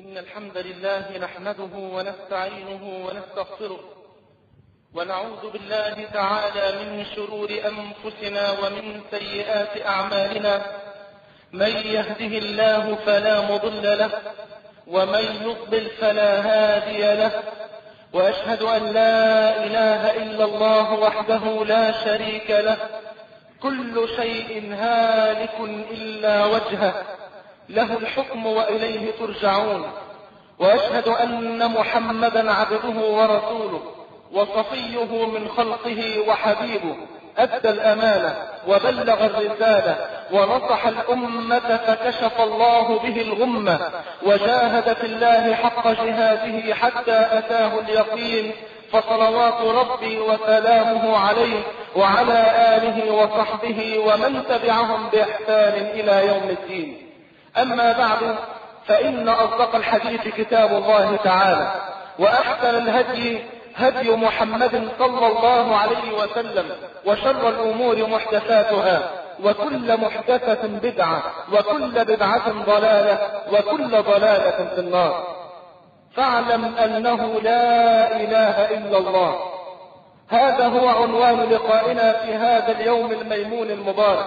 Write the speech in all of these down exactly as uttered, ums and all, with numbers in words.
إن الحمد لله نحمده ونستعينه ونستغفره ونعوذ بالله تعالى من شرور أنفسنا ومن سيئات أعمالنا. من يهده الله فلا مضل له ومن يضلل فلا هادي له، وأشهد أن لا إله إلا الله وحده لا شريك له، كل شيء هالك إلا وجهه، له الحكم وإليه ترجعون. وأشهد أن محمدا عبده ورسوله وصفيه من خلقه وحبيبه، أدى الأمانة وبلغ الرسالة ونصح الأمة فكشف الله به الغمة، وجاهد في الله حق جهاده حتى أتاه اليقين، فصلوات ربي وسلامه عليه وعلى آله وصحبه ومن تبعهم بإحسان إلى يوم الدين. أما بعد، فإن أصدق الحديث كتاب الله تعالى، وأحسن الهدي هدي محمد صلى الله عليه وسلم، وشر الأمور محدثاتها، وكل محدثة بدعة، وكل بدعة ضلالة، وكل ضلالة في النار. فاعلم أنه لا إله إلا الله. هذا هو عنوان لقائنا في هذا اليوم الميمون المبارك.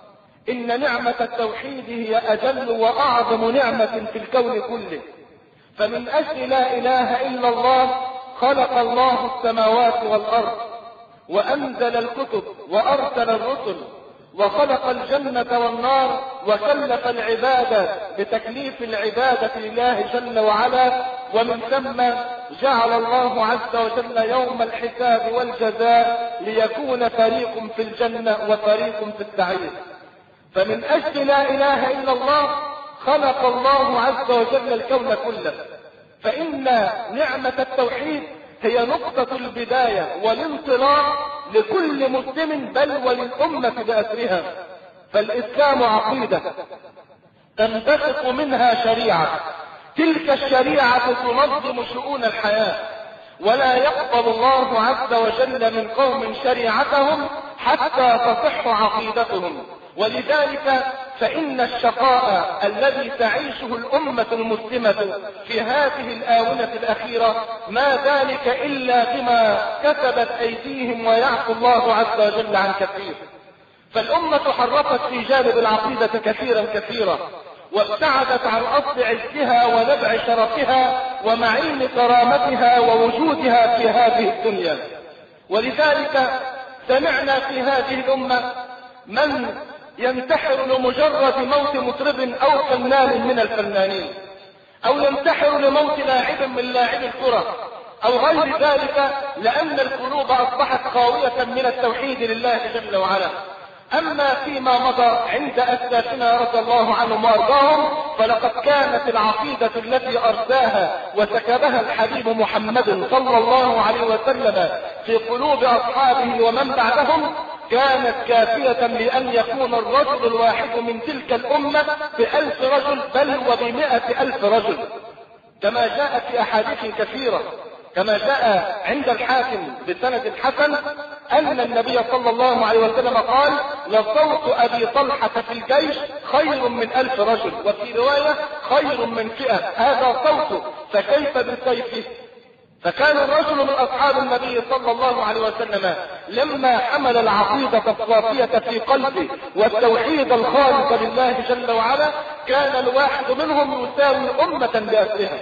إن نعمة التوحيد هي أجل وأعظم نعمة في الكون كله، فمن أجل لا إله إلا الله خلق الله السماوات والأرض، وأنزل الكتب وأرسل الرسل، وخلق الجنة والنار، وكلف العبادة بتكليف العبادة لله جل وعلا، ومن ثم جعل الله عز وجل يوم الحساب والجزاء ليكون فريق في الجنة وفريق في السعير. فمن أجل لا إله إلا الله خلق الله عز وجل الكون كله. فإن نعمة التوحيد هي نقطة البداية والانطلاق لكل مسلم، بل وللأمة بأسرها. فالإسلام عقيدة تنبثق منها شريعة، تلك الشريعة تنظم شؤون الحياة، ولا يقبل الله عز وجل من قوم شريعتهم حتى تصح عقيدتهم. ولذلك فإن الشقاء الذي تعيشه الأمة المسلمة في هذه الآونة الأخيرة ما ذلك إلا بما كسبت أيديهم، ويعفو الله عز وجل عن كثير. فالأمة حرفت في جانب العقيدة كثيرا كثيرا، وابتعدت عن أصل عزها ونبع شرفها ومعين كرامتها ووجودها في هذه الدنيا. ولذلك سمعنا في هذه الأمة من ينتحر لمجرد موت مطرب أو فنان من الفنانين، أو ينتحر لموت لاعب من لاعب الكرة، أو غير ذلك، لأن القلوب أصبحت خاوية من التوحيد لله جل وعلا. أما فيما مضى عند أسلافنا رضي الله عنهم وأرضاهم، فلقد كانت العقيدة التي أرساها وسكبها الحبيب محمد صلى الله عليه وسلم في قلوب أصحابه ومن بعدهم كانت كافية لأن يكون الرجل الواحد من تلك الأمة بألف رجل، بل وبمئة ألف رجل، كما جاء في أحاديث كثيرة، كما جاء عند الحاكم بسند حسن أن النبي صلى الله عليه وسلم قال: لصوت أبي طلحة في الجيش خير من ألف رجل، وفي رواية خير من فئة. هذا صوته، فكيف بسيفه؟ فكان الرجل من أصحاب النبي صلى الله عليه وسلم لما حمل العقيدة الصافية في قلبه والتوحيد الخالص لله جل وعلا، كان الواحد منهم يساوي أمة بأسرها.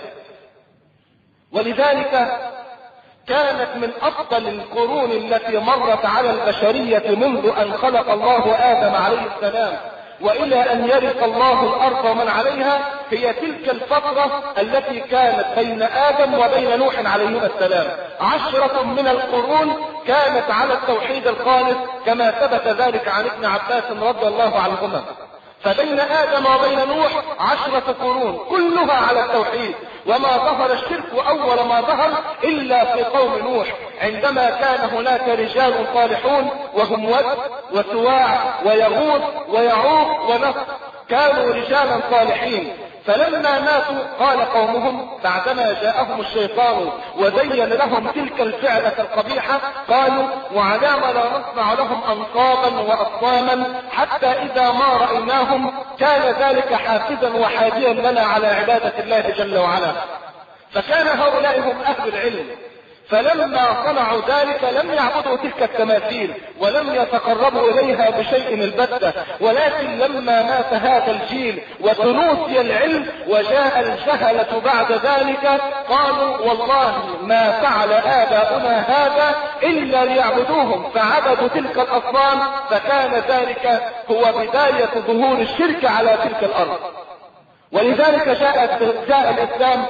ولذلك كانت من أفضل القرون التي مرت على البشرية منذ أن خلق الله آدم عليه السلام وإلى أن يرث الله الأرض ومن عليها، هي تلك الفترة التي كانت بين آدم وبين نوح عليهما السلام. عشرة من القرون كانت على التوحيد الخالص، كما ثبت ذلك عن ابن عباس رضي الله عنهما. فبين آدم وبين نوح عشرة قرون كلها على التوحيد، وما ظهر الشرك أول ما ظهر إلا في قوم نوح، عندما كان هناك رجال صالحون وهم ود وسواع ويغوث ويعوق ونصر، كانوا رجالا صالحين. فلما ماتوا قال قومهم بعدما جاءهم الشيطان وزين لهم تلك الفعلة القبيحة قالوا وعلام لا نصنع لهم أنصابا وأصناما حتى إذا ما رأيناهم كان ذلك حافزا وحاديا لنا على عبادة الله جل وعلا. فكان هؤلاء هم أهل العلم، فلما صنعوا ذلك لم يعبدوا تلك التماثيل ولم يتقربوا إليها بشيء البتة، ولكن لما مات هذا الجيل وتنوسي العلم وجاء الجهلة بعد ذلك قالوا والله ما فعل آباؤنا هذا إلا ليعبدوهم، فعبدوا تلك الأصنام، فكان ذلك هو بداية ظهور الشرك على تلك الأرض. ولذلك جاء, جاء الإسلام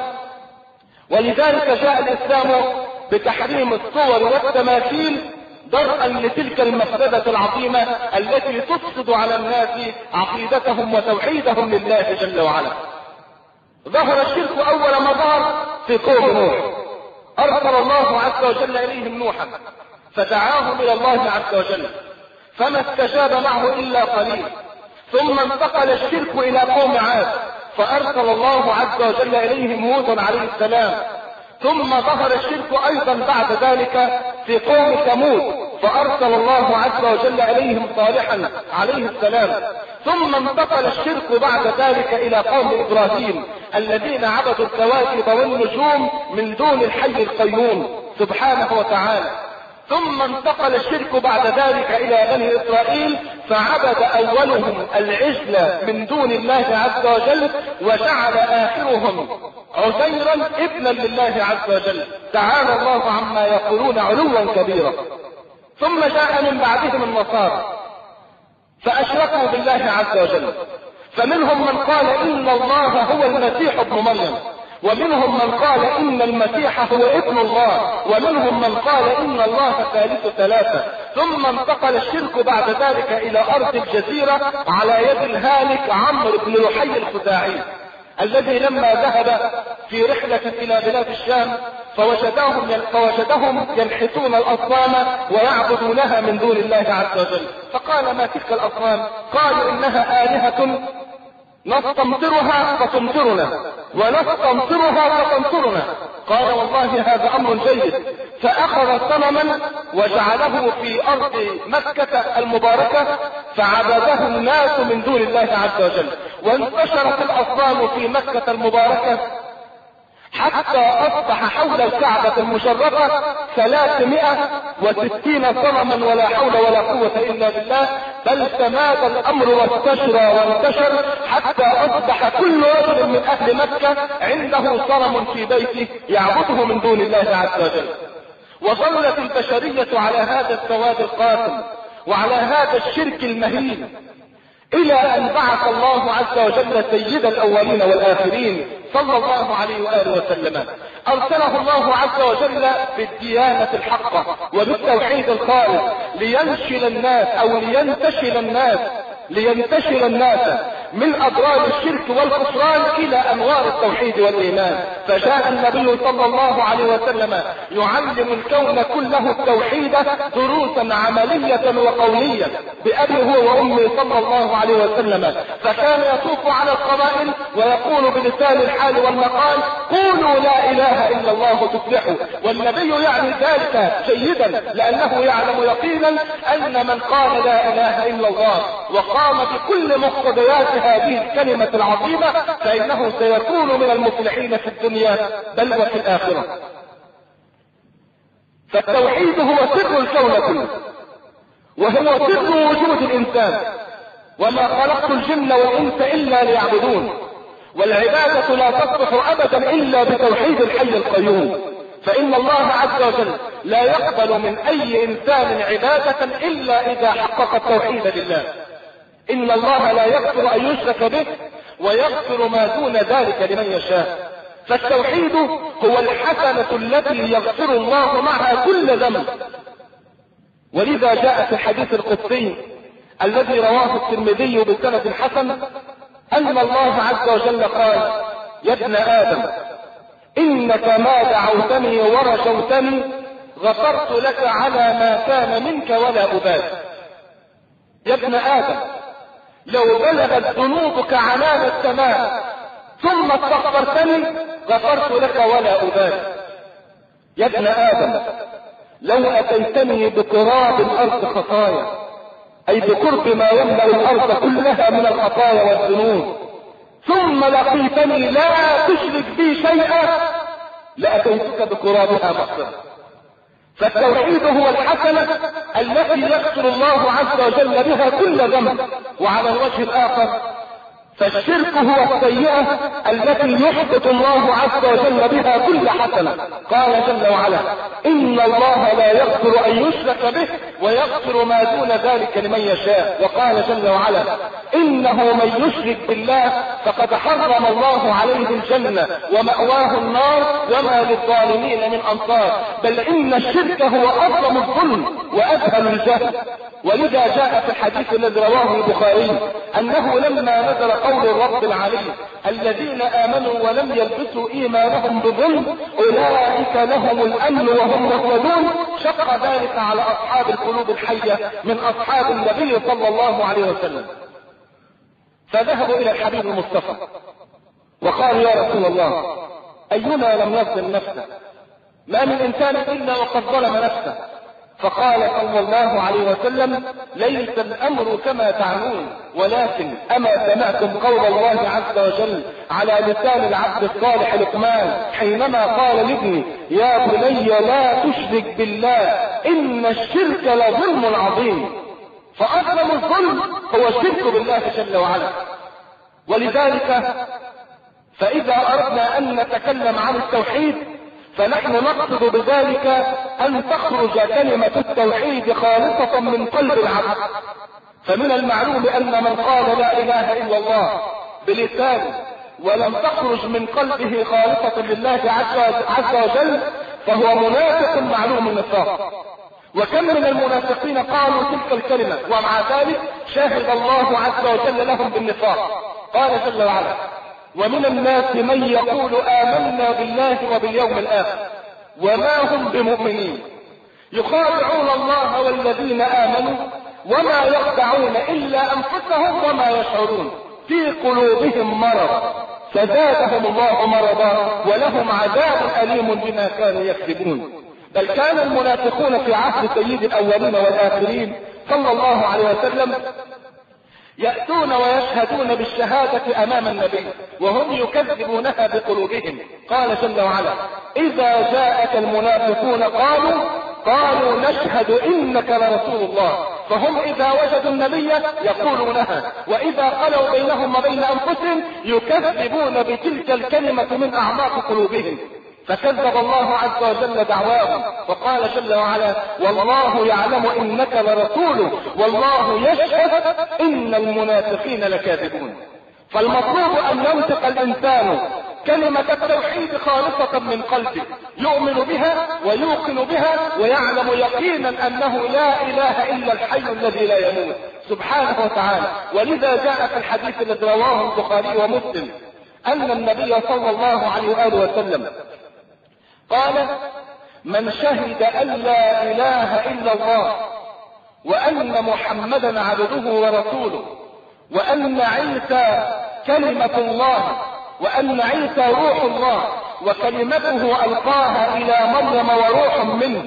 ولذلك جاء الإسلام بتحريم الصور والتماثيل درءا لتلك المفسدة العظيمة التي تفسد على الناس عقيدتهم وتوحيدهم لله جل وعلا. ظهر الشرك أول ما ظهر في قوم نوح، أرسل الله عز وجل إليهم نوحا فدعاهم إلى الله عز وجل فما استجاب معه إلا قليل، ثم انتقل الشرك إلى قوم عاد فأرسل الله عز وجل إليهم هود عليه السلام، ثم ظهر الشرك أيضا بعد ذلك في قوم ثمود فأرسل الله عز وجل إليهم صالحا عليه السلام، ثم انتقل الشرك بعد ذلك إلى قوم إبراهيم الذين عبدوا الكواكب والنجوم من دون الحي القيوم سبحانه وتعالى، ثم انتقل الشرك بعد ذلك إلى بني إسرائيل فعبد أولهم العجل من دون الله عز وجل وجعل آخرهم عزيرا ابنا لله عز وجل، تعالى الله عما يقولون علوا كبيرا. ثم جاء من بعدهم النصارى فأشركوا بالله عز وجل، فمنهم من قال إن الله هو المسيح ابن مريم، ومنهم من قال إن المسيح هو ابن الله، ومنهم من قال إن الله ثالث ثلاثة. ثم انتقل الشرك بعد ذلك إلى أرض الجزيرة على يد الهالك عمرو بن لحي الخزاعي الذي لما ذهب في رحلة إلى بلاد الشام فوجدهم فوجدهم ينحتون الأصنام ويعبدونها من دون الله عز وجل، فقال ما تلك الأصنام؟ قالوا إنها آلهة نستمطرها فتمطرنا ونستمطرها فتمطرنا. قال والله هذا أمر جيد، فأخذ صنما وجعله في أرض مكة المباركة فعبده الناس من دون الله عز وجل، وانتشرت الأصنام في مكة المباركة حتى أصبح حول الكعبة المشرفة ثلاثمائة وستين صنما ولا حول ولا قوة إلا بالله، بل تماد الأمر وانتشر وانتشر حتى أصبح كل رجل من أهل مكة عنده صنم في بيته يعبده من دون الله عز وجل. وظلت البشرية على هذا السواد القاتل وعلى هذا الشرك المهين إلى أن بعث الله عز وجل سيد الأولين والآخرين صلى الله عليه وآله وسلم، أرسله الله عز وجل بالديانة الحقة وبالتوحيد الخالص لينشل الناس أو لينتشل الناس لينتشل الناس من أضرار الشرك والكفران إلى أنوار التوحيد والإيمان. فجاء النبي صلى الله عليه وسلم يعلم الكون كله التوحيد دروسا عملية وقولية بأبي هو وأمي صلى الله عليه وسلم، فكان يطوف على القبائل ويقول بلسان الحال والمقال قولوا لا إله إلا الله تفلحوا، والنبي يعني ذلك جيدا لأنه يعلم يقينا أن من قال لا إله إلا الله وقام بكل مقتضيات هذه الكلمة العظيمة فإنه سيكون من المفلحين في الدنيا بل وفي الآخرة. فالتوحيد هو سر الكون كله، وهو سر وجود الإنسان، وما خلقت الجن والإنس إلا ليعبدون، والعبادة لا تصلح أبدا إلا بتوحيد الحي القيوم، فإن الله عز وجل لا يقبل من أي إنسان عبادة إلا إذا حقق التوحيد لله. إن الله لا يغفر أن يشرك به ويغفر ما دون ذلك لمن يشاء. فالتوحيد هو الحسنة التي يغفر الله معها كل ذنب، ولذا جاء في الحديث القدسي الذي رواه الترمذي بسند حسن أن الله عز وجل قال يا ابن آدم إنك ما دعوتني ورجوتني غفرت لك على ما كان منك ولا أبالي. يا ابن آدم لو بلغت ذنوبك عنان السماء ثم استغفرتني غفرت لك ولا أبالي. يا ابن آدم لو أتيتني بقراب الأرض خطايا، أي بقرب ما يملأ الأرض كلها من الخطايا والذنوب، ثم لقيتني لا تشرك بي شيئا، لأتيتك بقرابها مغفرة. فالتوحيد هو الحسنة التي يغفر الله عز وجل بها كل ذنب. وعلى الوجه الآخر فالشرك هو السيئة التي يحبط الله عز وجل بها كل حسنة. قال جل وعلا إن الله لا يغفر أن يشرك به ويغفر ما دون ذلك لمن يشاء. وقال جل وعلا إنه من يشرك بالله فقد حرم الله عليه الجنة ومأواه النار وما للظالمين من أنصار. بل إن الشرك هو أعظم الظلم وأسهل الجهل. ولذا جاء في الحديث الذي رواه البخاري أنه لما نزل قول الرب العلي الذين آمنوا ولم يلبسوا إيمانهم بظلم أولئك لهم الأمن وهم مهتدون، شق ذلك على أصحاب القلوب الحية من أصحاب النبي صلى الله عليه وسلم، فذهبوا إلى الحبيب المصطفى وقالوا يا رسول الله أينا لم يظلم نفسه؟ ما من إنسان إلا وقد ظلم نفسه. فقال صلى الله عليه وسلم ليس الأمر كما تعنون، ولكن أما سمعتم قول الله عز وجل على لسان العبد الصالح لقمان حينما قال لابني يا بني لا تشرك بالله إن الشرك لظلم عظيم. فأظلم الظلم هو الشرك بالله جل وعلا. ولذلك فإذا أردنا أن نتكلم عن التوحيد فنحن نقصد بذلك أن تخرج كلمة التوحيد خالصة من قلب العبد. فمن المعلوم أن من قال لا إله إلا الله بلسانه ولم تخرج من قلبه خالصة لله عز وجل فهو منافق معلوم النفاق. وكم من المنافقين قالوا تلك الكلمة ومع ذلك شهد الله عز وجل لهم بالنفاق. قال جل وعلا ومن الناس من يقول آمنا بالله وباليوم الآخر وما هم بمؤمنين يخادعون الله والذين آمنوا وما يخدعون إلا أنفسهم وما يشعرون في قلوبهم مرض فزادهم الله مرضا ولهم عذاب أليم بما كانوا يكذبون. بل كان المنافقون في عهد سيد الأولين والآخرين صلى الله عليه وسلم يأتون ويشهدون بالشهادة أمام النبي وهم يكذبونها بقلوبهم. قال جل وعلا إذا جاءك المنافقون قالوا قالوا نشهد إنك لرسول الله. فهم إذا وجدوا النبي يقولونها وإذا خلوا بينهم وبين أنفسهم يكذبون بتلك الكلمة من أعماق قلوبهم. فكذب الله عز وجل دعواهم وقال جل وعلا والله يعلم إنك لرسوله والله يشهد إن المنافقين لكاذبون. فالمطلوب أن ينطق الإنسان كلمة التوحيد خالصة من قلبه يؤمن بها ويوقن بها ويعلم يقينا أنه لا إله إلا الحي الذي لا يموت سبحانه وتعالى. ولذا جاء في الحديث الذي رواه البخاري ومسلم أن النبي صلى الله عليه وآله وسلم قال من شهد أن لا إله إلا الله وأن محمدا عبده ورسوله وأن عيسى كلمة الله وأن عيسى روح الله وكلمته ألقاها إلى مريم وروح منه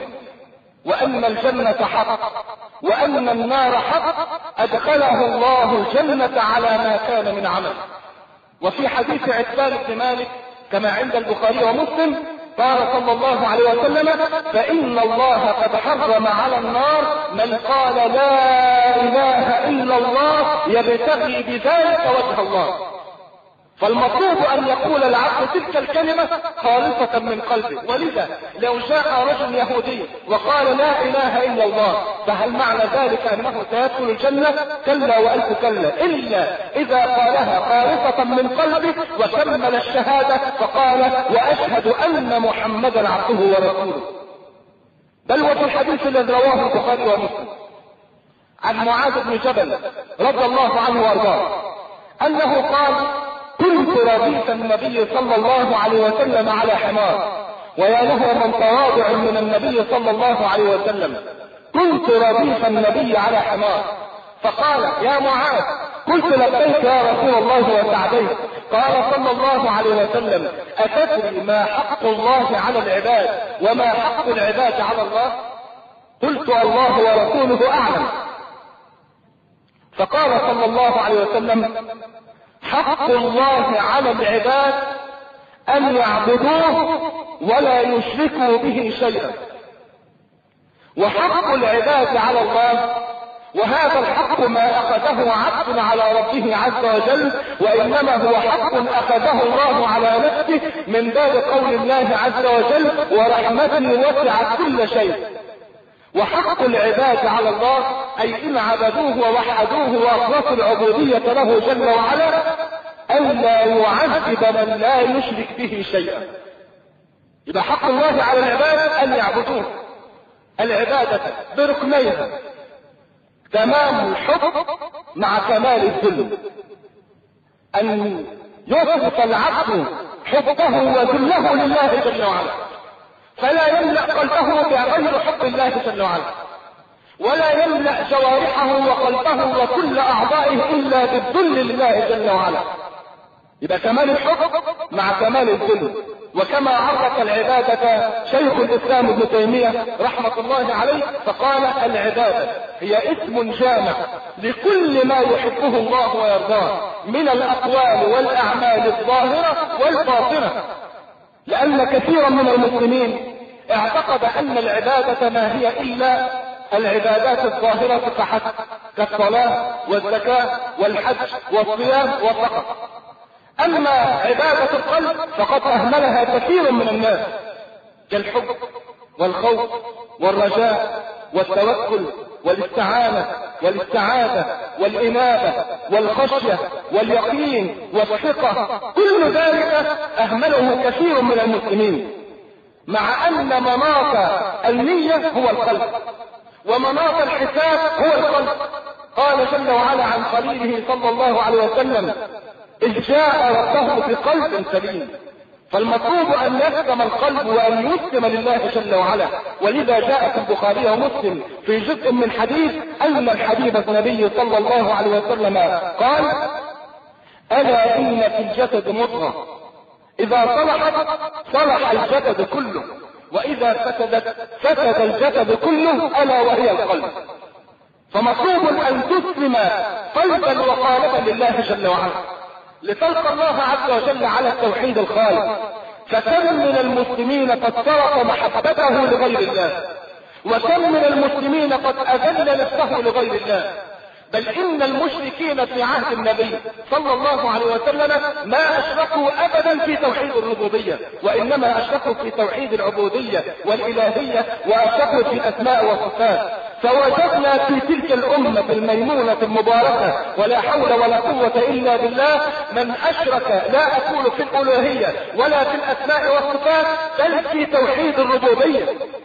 وأن الجنة حق وأن النار حق أدخله الله الجنة على ما كان من عمل. وفي حديث عتبان بن مالك كما عند البخاري ومسلم قال صلى الله عليه وسلم فإن الله قد حرم على النار من قال لا إله إلا الله يبتغي بذلك وجه الله. فالمطلوب أن يقول العبد تلك الكلمة خالصة من قلبه. ولذا لو جاء رجل يهودي وقال لا إله إلا الله فهل معنى ذلك أنه سيدخل الجنة؟ كلا وألف كلا، إلا إذا قالها خالصة من قلبه وكمل الشهادة فقال وأشهد أن محمدا عبده ورسوله. بل وفي الحديث الذي رواه البخاري ومسلم عن معاذ بن جبل رضي الله عنه وارضاه أنه قال كنت رديف النبي صلى الله عليه وسلم على حمار. ويا له من تواضع من النبي صلى الله عليه وسلم. كنت رديف النبي على حمار فقال يا معاذ قلت لبيك يا رسول الله وسعديك. قال صلى الله عليه وسلم أتدري ما حق الله على العباد وما حق العباد على الله؟ قلت الله ورسوله أعلم. فقال صلى الله عليه وسلم حق الله على العباد أن يعبدوه ولا يشركوا به شيئا، وحق العباد على الله، وهذا الحق ما أخذه عبد على ربه عز وجل، وإنما هو حق أخذه الله على نفسه من باب قول الله عز وجل ورحمته وسعت كل شيء. وحق العباد على الله أي إن عبدوه ووحدوه وأخلصوا العبودية له جل وعلا أن لا يعذب من لا يشرك به شيئا. يبقى حق الله على العباد أن يعبدوه العبادة بركنيها، تمام الحب مع كمال الذل، أن يصف العبد حبه وذله لله جل وعلا، فلا يملأ قلبه بغير حب الله جل وعلا، ولا يملأ جوارحه وقلبه وكل أعضائه إلا بالذل لله جل وعلا. يبقى كمال الحب مع كمال الذل. وكما عرف العبادة شيخ الإسلام ابن تيمية رحمة الله عليه فقال العبادة هي اسم جامع لكل ما يحبه الله ويرضاه من الأقوال والأعمال الظاهرة والباطنة، لأن كثيرا من المسلمين اعتقد أن العبادة ما هي إلا العبادات الظاهرة فحسب، كالصلاة والزكاة والحج والصيام والفقر. أما عبادة القلب فقد أهملها كثير من الناس، كالحب والخوف والرجاء والتوكل والاستعانة والاستعاذة والإنابة والخشية واليقين والثقة، كل ذلك أهمله كثير من المسلمين، مع أن مناط النية هو القلب ومناط الحساب هو القلب. قال جل وعلا عن خليله صلى الله عليه وسلم إذ جاء ربه بقلب سليم. فالمطلوب أن يسلم القلب وأن يسلم لله جل وعلا، ولذا جاء في البخاري ومسلم في جزء من حديث أن الحبيب النبي صلى الله عليه وسلم قال ألا إن في الجسد مضغة إذا صلحت صلح الجسد كله، وإذا فسدت فسد الجسد كله، ألا وهي القلب. فمطلوب أن تسلم قلبا وقالبا لله جل وعلا لتلقى الله عز وجل على التوحيد الخالص. فكم من المسلمين قد صرف محبته لغير الله، وكم من المسلمين قد أذل نفسه لغير الله. بل إن المشركين في عهد النبي صلى الله عليه وسلم ما أشركوا أبدا في توحيد الربوبية، وإنما أشركوا في توحيد العبودية والإلهية، وأشركوا في الأسماء والصفات. فوجدنا في تلك الأمة الميمونة المباركة ولا حول ولا قوة إلا بالله من أشرك، لا أقول في الألوهية ولا في الأسماء والصفات، بل في توحيد الربوبية.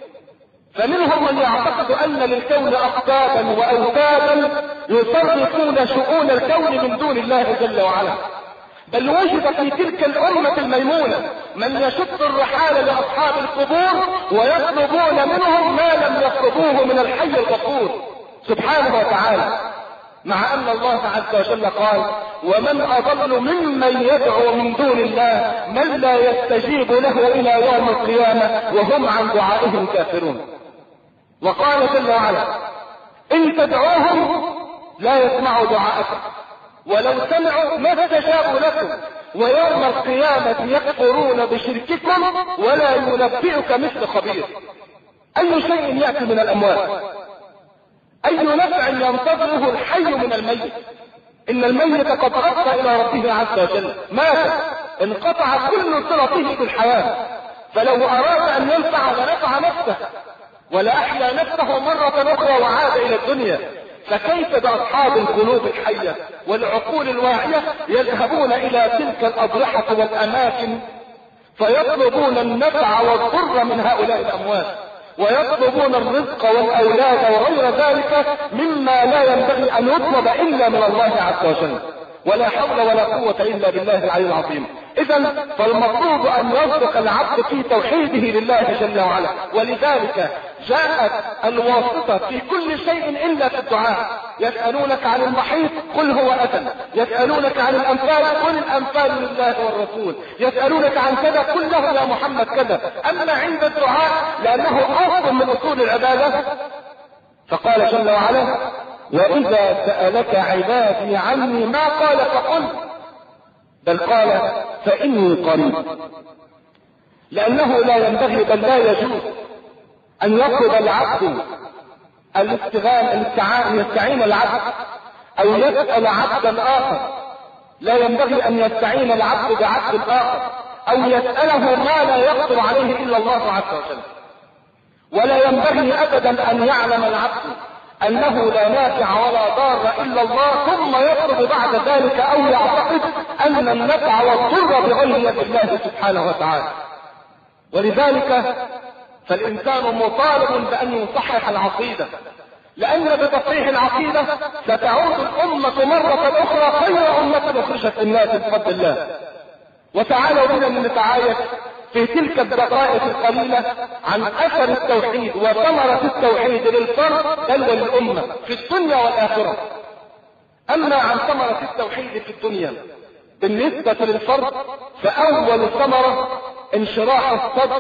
فمنهم من يعتقد أن للكون أقطابا وأوتادا يصرفون شؤون الكون من دون الله جل وعلا. بل وجد في تلك الأمة الميمونة من يشد الرحال لأصحاب القبور ويطلبون منهم ما لم يطلبوه من الحي الغفور سبحانه وتعالى، مع أن الله عز وجل قال ومن أضل ممن يدعو من دون الله من لا يستجيب له إلى يوم القيامة وهم عن دعائهم كافرون. وقال جل وعلا إن تدعوهم لا يسمعوا دعاءكم ولو سمعوا ما استجابوا لكم ويوم القيامة يكفرون بشرككم ولا ينبئك مثل خبير. أي شيء يأتي من الأموات، أي نفع ينتظره الحي من الميت. إن الميت قد أفضى إلى ربه عز وجل، مات، انقطع كل صلته بالحياة، فلو أراد أن ينفع لنفع نفسه ولا أحيا نفسه مرة أخرى وعاد إلى الدنيا. فكيف بأصحاب القلوب الحية والعقول الواعية يذهبون إلى تلك الأضرحة والأماكن فيطلبون النفع والضر من هؤلاء الأموات، ويطلبون الرزق والأولاد وغير ذلك مما لا ينبغي أن يطلب إلا من الله عز وجل، ولا حول ولا قوة إلا بالله العلي العظيم. إذن فالمطلوب أن يصدق العبد في توحيده لله جل وعلا، ولذلك جاءت الواسطة في كل شيء إلا في الدعاء. يسألونك عن المحيط قل هو أذن. يسألونك عن الأنفال قل الأنفال لله والرسول. يسألونك عن كذا قل له يا محمد كذا. أما عند الدعاء لأنه أصل من أصول العبادة فقال جل وعلا وإذا سألك عبادي عني ما قال فقل بل قال فإني قريب، لأنه لا ينبغي بل لا يجوز أن يطلب العبد الاستغاثة الاستعانة يستعين العبد أو يسأل عبدا آخر. لا ينبغي أن يستعين العبد بعبد آخر أو يسأله ما لا يقدر عليه إلا الله عز وجل. ولا ينبغي أبدا أن يعلم العبد أنه لا نافع ولا ضار إلا الله ثم يطلب بعد ذلك أو يعتقد أن النفع والضر بغير يد الله سبحانه وتعالى. ولذلك فالإنسان مطالب بأن يصحح العقيدة، لأن بتصحيح العقيدة ستعود الأمة مرة أخرى خير أمة أخرجت الناس بفضل الله. وتعالوا بنا نتعايش في تلك الدقائق القليلة عن أثر التوحيد وثمرة التوحيد للفرد بل وللأمة في الدنيا والآخرة. أما عن ثمرة التوحيد في الدنيا بالنسبة للفرد فأول ثمرة انشراح الصدر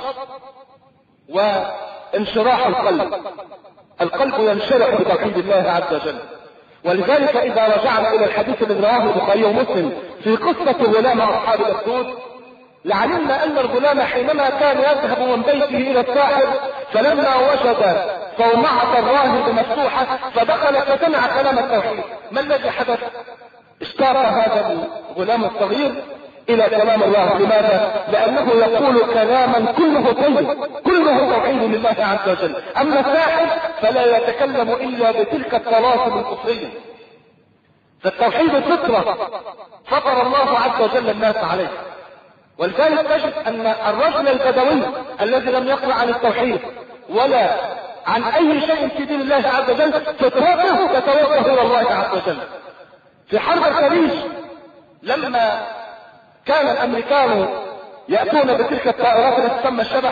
وانشراح القلب. القلب ينشرح بتوحيد الله عز وجل. ولذلك إذا رجعنا إلى الحديث الذي رواه البخاري ومسلم في قصة غلام أصحاب الأخدود لعلمنا أن الغلام حينما كان يذهب من بيته إلى الساحر فلما وجد صومعة الراهب مفتوحة فدخل فسمع كلام التوحيد. ما الذي حدث؟ اشتاق هذا الغلام الصغير إلى كلام الله. لماذا؟ لأنه يقول كلاما كله طيب كله توحيد لله عز وجل. أما الساحر فلا يتكلم إلا بتلك الطلاسم الكفرية. فالتوحيد فطرة فطر الله عز وجل الناس عليه. ولذلك تجد أن الرجل البدوي الذي لم يقرأ عن التوحيد ولا عن أي شيء في دين الله عز وجل فطرته تتوجه إلى الله عز وجل. في حرب الخليج لما كان الأمريكان يأتون بتلك الطائرات التي تسمى الشبح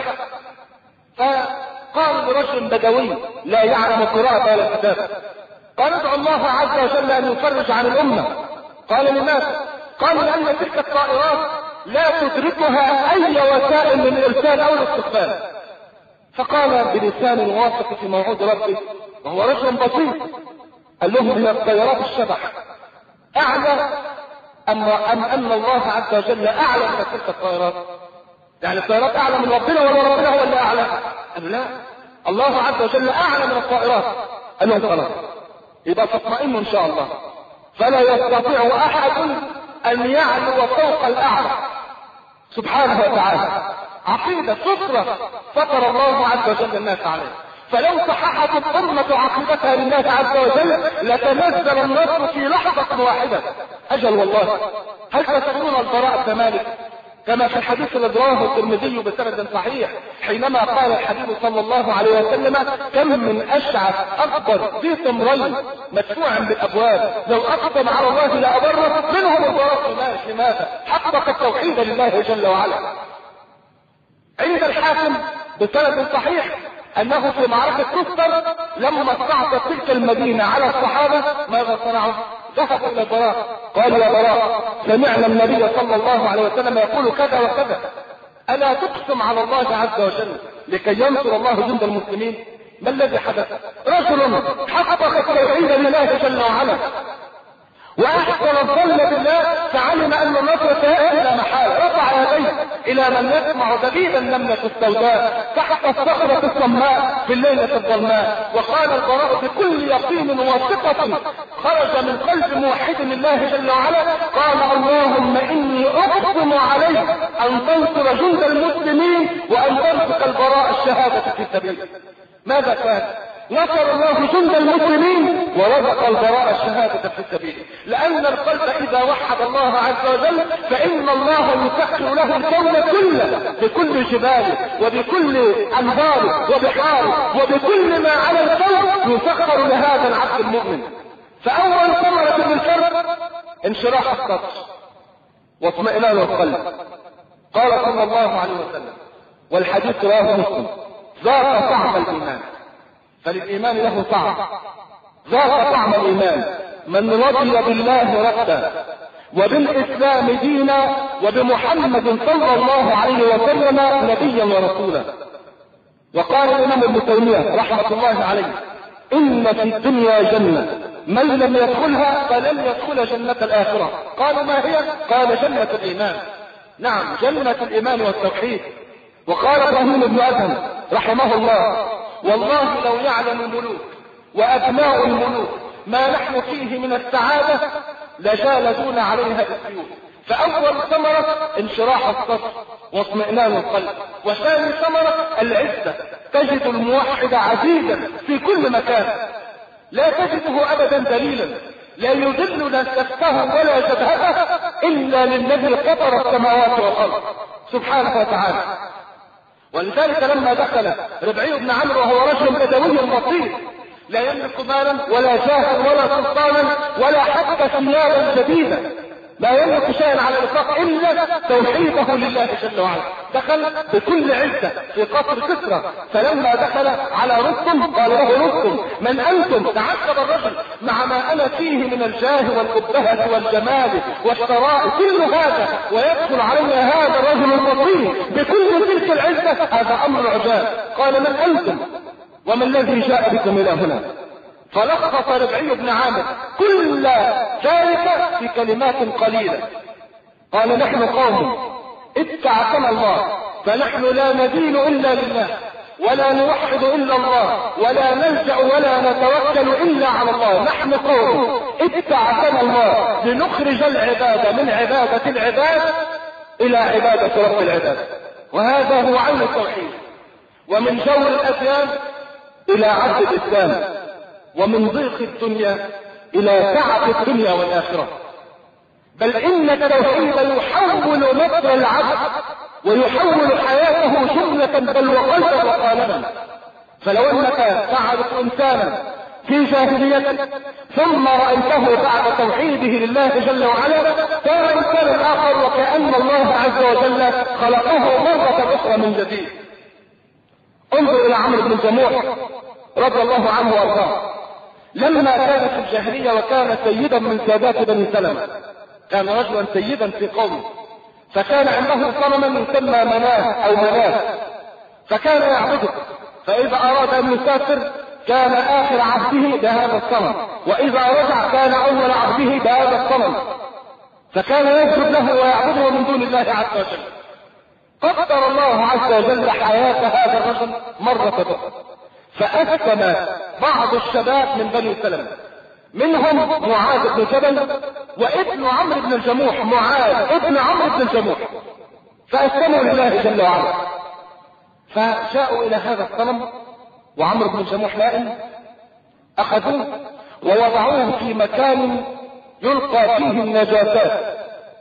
فقال لرجل بدوي لا يعلم قراءة ولا كتابة قال ادعو الله عز وجل أن يفرج عن الأمة. قال لماذا؟ قال لأن تلك الطائرات لا تدركها أي وسائل من الإرسال أو الاستقبال. فقال بلسان واثق في موعود ربه وهو رجل بسيط قال لهم هي الطائرات الشبح أعلى أم أن الله عز وجل أعلى من تلك الطائرات؟ يعني الطائرات أعلى من ربنا ولا ربنا هو اللي أعلى؟ قال لا الله عز وجل أعلى من الطائرات. قال لهم خلاص يبقى تطمئنوا إن شاء الله فلا يستطيع أحد أن يعلو فوق الأعلى سبحانه وتعالى. عقيدة فطرة فطر الله عز وجل الناس عليه. فلو صححت الأمة عقيدتها لله عز وجل لتنزل النصر في لحظة واحدة. أجل والله. هل تذكرون البراء بن مالك كما في الحديث الذي رواه الترمذي بسند صحيح حينما قال الحبيب صلى الله عليه وسلم كم من أشعث أكبر ذي تمرين مدفوعا بالأبواب لو أقسم على الله لأبره منهم البراء بن مالك. لماذا؟ حقق التوحيد لله جل وعلا. عند الحاكم بسند صحيح أنه في معركة كفر لما استعطت تلك المدينة على الصحابة ماذا صنعوا؟ ذهبوا إلى براء قالوا يا براء سمعنا النبي صلى الله عليه وسلم يقول كذا وكذا ألا تقسم على الله عز وجل لكي ينصر الله جند المسلمين؟ ما الذي حدث؟ رجل حقق التوحيد لله جل وعلا وأحسن الظن بالله فعلم أن النصر سيأتي لا محالة. رفع يديه إلى من يسمع دبيب النملة السوداء تحت الصخرة الصماء في الليلة الظلماء وقال البراء بكل يقين وثقة خرج من قلب موحد الله جل وعلا قال اللهم إني أقسم عليك أن تنصر جند المسلمين وأن ترزق البراء الشهادة في سبيلك. ماذا كان؟ نصر الله جند المسلمين ورزق البراء الشهادة في سبيله. لأن القلب إذا وحد الله عز وجل فإن الله يسخر له الكون كله بكل جباله وبكل أنهاره وبحاره وبكل ما على الكون يسخر لهذا العبد المؤمن. فأول ثمرة للفرد انشراح الصدر واطمئنان القلب. قال صلى الله عليه وسلم والحديث رواه مسلم ذاق طعم الإيمان. فللإيمان له طعم ذاق طعم الإيمان من رضي بالله ربا وبالإسلام دينا وبمحمد صلى الله عليه وسلم نبيا ورسولا. وقال الإمام ابن تيمية رحمة الله عليه: إن في الدنيا جنة من لم يدخلها فلن يدخل جنة الآخرة. قالوا: ما هي؟ قال: جنة الإيمان. نعم، جنة الإيمان والتوحيد. وقال إبراهيم بن أدهم رحمه الله: والله لو يعلم الملوك وأبناء الملوك ما نحن فيه من السعادة لجالدون عليها بالسيوف. فأول ثمرة انشراح الصدر واطمئنان القلب، وثاني ثمرة العزة. تجد الموحد عزيزا في كل مكان، لا تجده أبدا دليلا، لا يذل لا سفته ولا جبهته إلا للذي فطر السماوات والأرض سبحانه وتعالى. ولذلك لما دخل ربعي بن عمرو وهو رجل بدوي بسيط لا يملك مالا ولا جاها ولا سلطانا ولا حتى ثيابا جديدة، لا يملك شيئا على الإطلاق إلا توحيده لله جل وعلا. دخل بكل عزة في قصر كسرى، فلما دخل على رستم قال له رستم: من أنتم؟ تعجب الرجل: مع ما أنا فيه من الجاه والأبهة والجمال والثراء كل هذا ويدخل علي هذا الرجل البسيط بكل تلك العزة؟ هذا أمر عجاب. قال: من أنتم وما الذي جاء بكم إلى هنا؟ فلخص ربعي بن عامر كل ذلك في كلمات قليلة. قال: نحن قوم ابتعثنا الله، فنحن لا ندين إلا لله، ولا نوحد إلا الله، ولا نلجأ ولا نتوكل إلا على الله. نحن قوم ابتعثنا الله لنخرج العبادة من عبادة العباد إلى عبادة رب العباد. وهذا هو عين التوحيد. ومن جور الأديان إلى عبد الإسلام، ومن ضيق الدنيا إلى تعب الدنيا والآخرة. بل إن التوحيد يحول مصر العبد ويحول حياته جملة بل وقلبا وقالبا. فلو أنك تعرف إنسانا في جاهلية ثم رأيته بعد توحيده لله جل وعلا ترى إنسان آخر وكأن الله عز وجل خلقه مرة أخرى من جديد. انظر إلى عمرو بن الجموح رضي الله عنه وارضاه. لما كان في الجاهلية وكان سيدا من سادات بني سلمة، كان رجلا سيدا في قومه، فكان عنده صنما يسمى مناه أو مناه، فكان يعبده. فإذا أراد أن يسافر كان آخر عهده بهذا الصنم، وإذا رجع كان أول عهده بهذا الصنم، فكان يسجد له ويعبده من دون الله عز وجل. قدر الله عز وجل حياة هذا الرجل مرة أخرى، فأسلم بعض الشباب من بني سلمة، منهم معاذ بن جبل وابن عمرو بن الجموح، معاذ ابن عمرو بن الجموح، فأسلموا لله جل وعلا. فجاءوا إلى هذا الصنم وعمرو بن الجموح نائم، أخذوه ووضعوه في مكان يلقى فيه النجاسات.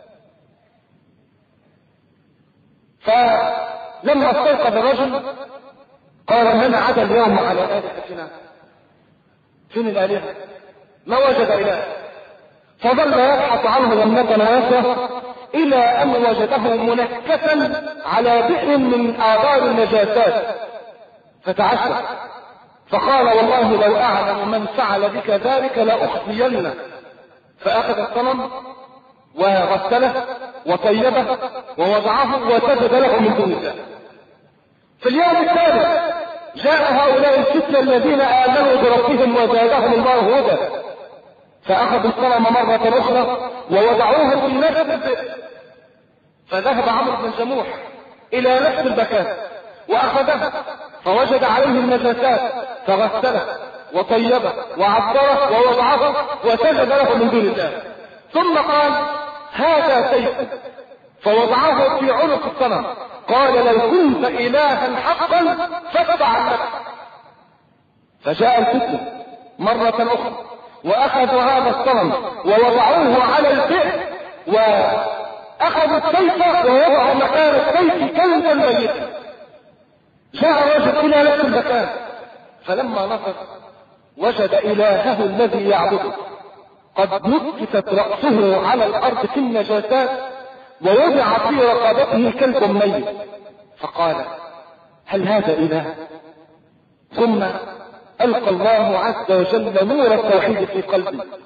فلما استيقظ الرجل قال: من عدا اليوم على آلهتنا؟ فين الآلهة؟ ما وجد إله. فظل يبحث عنه يمنة ويسرة إلى أن وجده منكسا على بئر من آبار النجاسات، فتعجب فقال: والله لو أعلم من فعل بك ذلك لأخزينه. فأخذ الصنم وغسله وطيبه ووضعه وسجد له من دون الله. في اليوم الثالث جاء هؤلاء الفتية الذين آمنوا بربهم وزادهم الله هدى، فأخذوا الصنم مرة أخرى ووضعوه في نفس البئر. فذهب عمرو بن الجموح إلى نفس المكان وأخذه فوجد عليه النجاسات، فغسله وطيبه وعطره ووضعه وسجد له من دون الله. ثم قال: هذا سيف، فوضعه في عنق الصنم. قال: لو كنت إلها حقا فاتبع النفس. فجاء الفتنة مرة أخرى وأخذوا هذا الصنم ووضعوه على البئر، وأخذوا السيف ووضعوا مكان السيف كنزا ميتا. جاء رجل إلى نفس المكان، فلما نظر وجد إلهه الذي يعبده قد نكست رأسه على الأرض في النجاسات ووضع في رقبته كلب ميت. فقال: هل هذا إله؟ ثم ألقى الله عز وجل نور التوحيد في قلبه،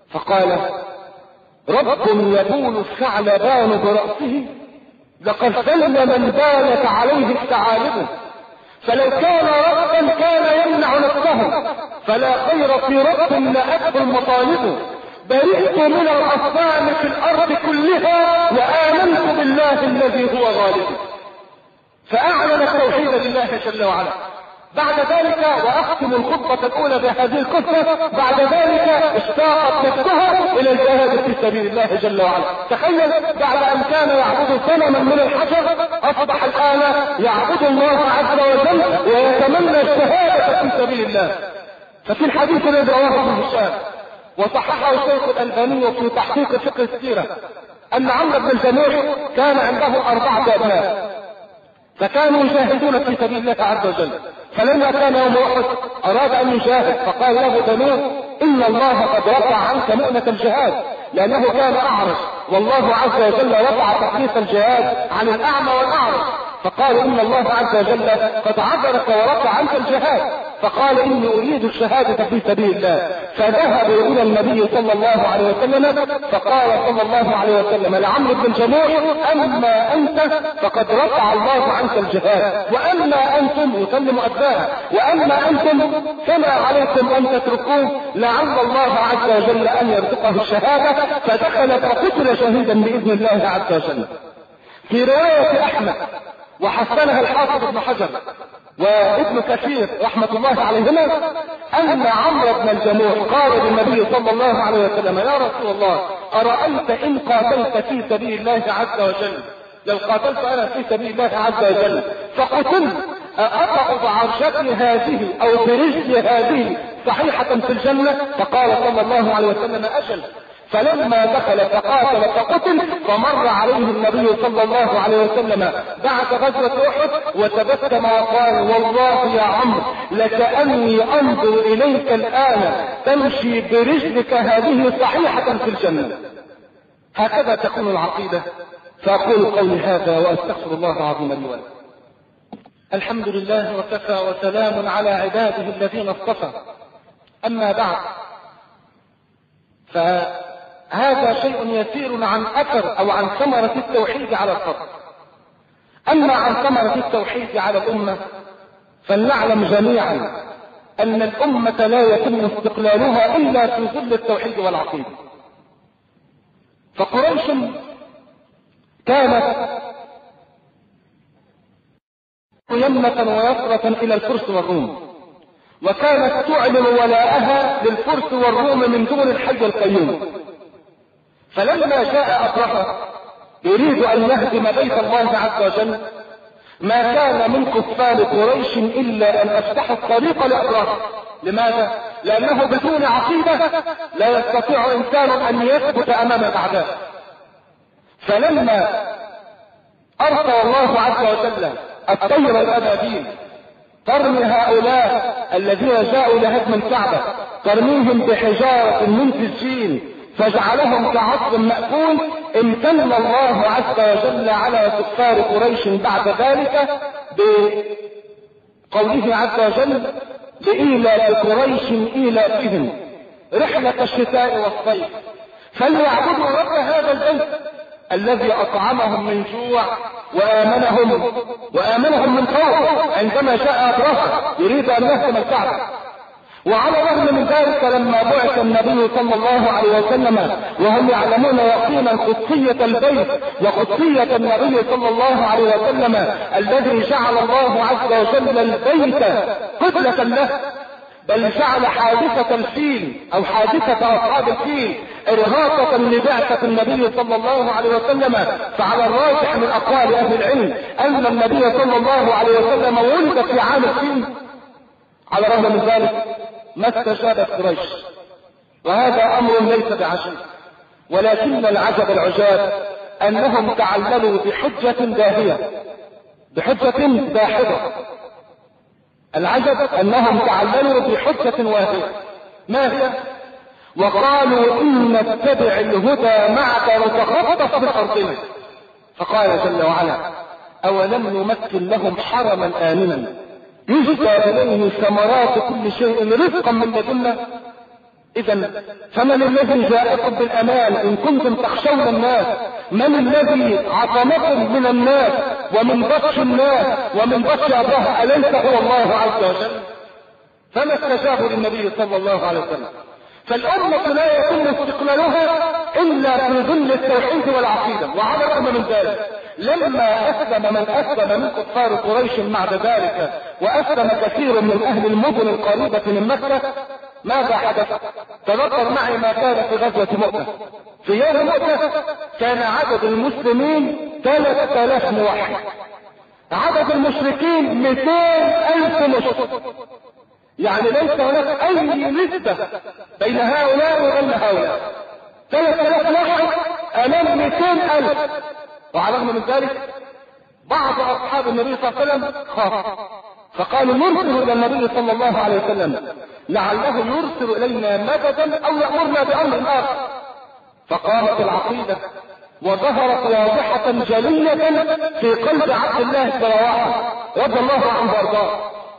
فقال رب يبول الثعلبان برأسه لقد ذل من بالت عليه الثعالب، فلو كان ربا كان يمنع نفسه، فلا خير في رب لأته المطالب. برئت من الأصنام في الأرض كلها وآمنت بالله الذي هو غالب. فأعلن التوحيد لله جل وعلا. بعد ذلك وأختم الخطبة الأولى بهذه القصة، بعد ذلك اشتاقت نفسها إلى الجهاد في سبيل الله جل وعلا. تخيل بعد أن كان يعبد صنما من الحجر أصبح الآن يعبد الله عز وجل ويتمنى الشهادة في سبيل الله. ففي الحديث الذي رواه ابن هشام وصححه الشيخ الألباني في تحقيق فقه السيرة أن عمرو بن الجموح كان عنده أربعة أبناء، فكانوا يجاهدون في سبيل الله عز وجل. فلما كان يوم أحد أراد أن يجاهد فقال له بنوه إن الله قد رفع عنك مؤنة الجهاد، لأنه كان أعرج والله عز وجل رفع تكليف الجهاد عن الأعمى والأعرج. فقال إن الله عز وجل قد عذرك ورفع عنك الجهاد. فقال إني أريد الشهادة في سبيل الله. فذهبوا إلى النبي صلى الله عليه وسلم فقال صلى الله عليه وسلم لعمرو بن جموح أما أنت فقد رفع الله عنك الجهاد، وأما أنتم يسلم أبناء وأما أنتم فما عليكم أن تتركوه لعل الله عز وجل أن يرزقه الشهادة. فدخل فقتل شهيدا بإذن الله عز وجل. في رواية أحمد وحسنها الحافظ ابن حجر وابن كثير رحمة الله عليهما أن عمرو بن الجموح قال للنبي صلى الله عليه وسلم يا رسول الله أرأيت إن قاتلت في سبيل الله عز وجل، لو قاتلت أنا في سبيل الله عز وجل فقتلت أقطع بعرشتي هذه أو برجلي هذه صحيحة في الجنة؟ فقال صلى الله عليه وسلم أجل. فلما دخل فقاتل فقتل فمر عليه النبي صلى الله عليه وسلم بعد غزوة أحد وتبسم وقال والله يا عمرو لكأني أنظر إليك الآن تمشي برجلك هذه صحيحة في الجنة. هكذا تكون العقيدة. فأقول قولي هذا وأستغفر الله العظيم لي ولكم. الحمد لله وكفى وسلام على عباده الذين اصطفى. أما بعد، فهذا شيء يسير عن أثر أو عن ثمرة التوحيد على الفرد. أما عن ثمرة التوحيد على الأمة فلنعلم جميعا أن الأمة لا يتم استقلالها إلا في ظل التوحيد والعقيدة. فقريش كانت يمنة ويسرة إلى الفرس والروم، وكانت تعلن ولاءها للفرس والروم من دون الحي القيوم. فلما جاء أبرهة يريد أن يهدم بيت الله عز وجل ما كان من كفار قريش إلا أن أفتح الطريق لأبرهة. لماذا؟ لأنه بدون عقيدة لا يستطيع إنسان أن يثبت أمام أعداء. فلما أرسل الله عز وجل الطير الأبابيل ترمي هؤلاء الذين جاءوا لهدم الكعبة ترميهم بحجارة من سجيل فجعلهم كعصف مأكول، امتن الله عز وجل على كفار قريش بعد ذلك بقوله عز وجل بإيلاف قريش إيلافهم رحلة الشتاء والصيف فليعبدوا رب هذا البيت الذي أطعمهم من جوع وآمنهم وآمنهم من خوف. عندما جاء أبرهة يريد أن يهدم الكعبة، وعلى الرغم من ذلك لما بعث النبي صلى الله عليه وسلم وهم يعلمون يقينا قدسية البيت وقدسية النبي صلى الله عليه وسلم الذي جعل الله عز وجل البيت قبلة له، بل جعل حادثة الفيل أو حادثة أصحاب الفيل إرهاصة لبعثة النبي صلى الله عليه وسلم. فعلى الراجح من أقوال أهل العلم أن النبي صلى الله عليه وسلم ولد في عام الفيل. على الرغم من ذلك ما استجابت قريش، وهذا أمر ليس بعجيب، ولكن العجب العجاب أنهم تعللوا بحجة داهية بحجة داحضة. العجب أنهم تعللوا بحجة واهية. ما هي؟ وقالوا إن نتبع الهدى معك نتخطف من أرضنا. فقال جل وعلا أولم نمكن لهم حرما آمنا يجبى إليه ثمرات كل شيء رزقا من لدنا إذا فمن الذي جاءكم بالأمان إن كنتم تخشون الناس؟ من الذي عصمكم من الناس ومن بطش الناس ومن بطش أبوها؟ أليس هو الله عز وجل؟ فما استجابوا للنبي صلى الله عليه وسلم. فالأمة لا يتم استقلالها إلا في ظل التوحيد والعقيدة. وعلى الرغم من ذلك لما أسلم من أسلم من كفار قريش بعد ذلك وأسلم كثير من أهل المدن القريبة من مكة، ماذا حدث؟ تذكر معي ما كان في غزوة مؤتة. في يوم مؤتة كان عدد المسلمين ثلاثة آلاف موحد، عدد المشركين مئتين ألف مشرك. يعني ليس هناك أي نسبة بين هؤلاء وبين هؤلاء. ثلاثة آلاف واحد أمام مئتين ألف. وعلى الرغم من ذلك بعض أصحاب النبي صلى الله عليه وسلم خاف، فقالوا نرسل إلى النبي صلى الله عليه وسلم لعله يرسل إلينا مددا أو يأمرنا بأمر آخر. فقامت العقيدة وظهرت واضحة جلية في قلب عبد الله بن رواحة رضي الله عنه وارضاه.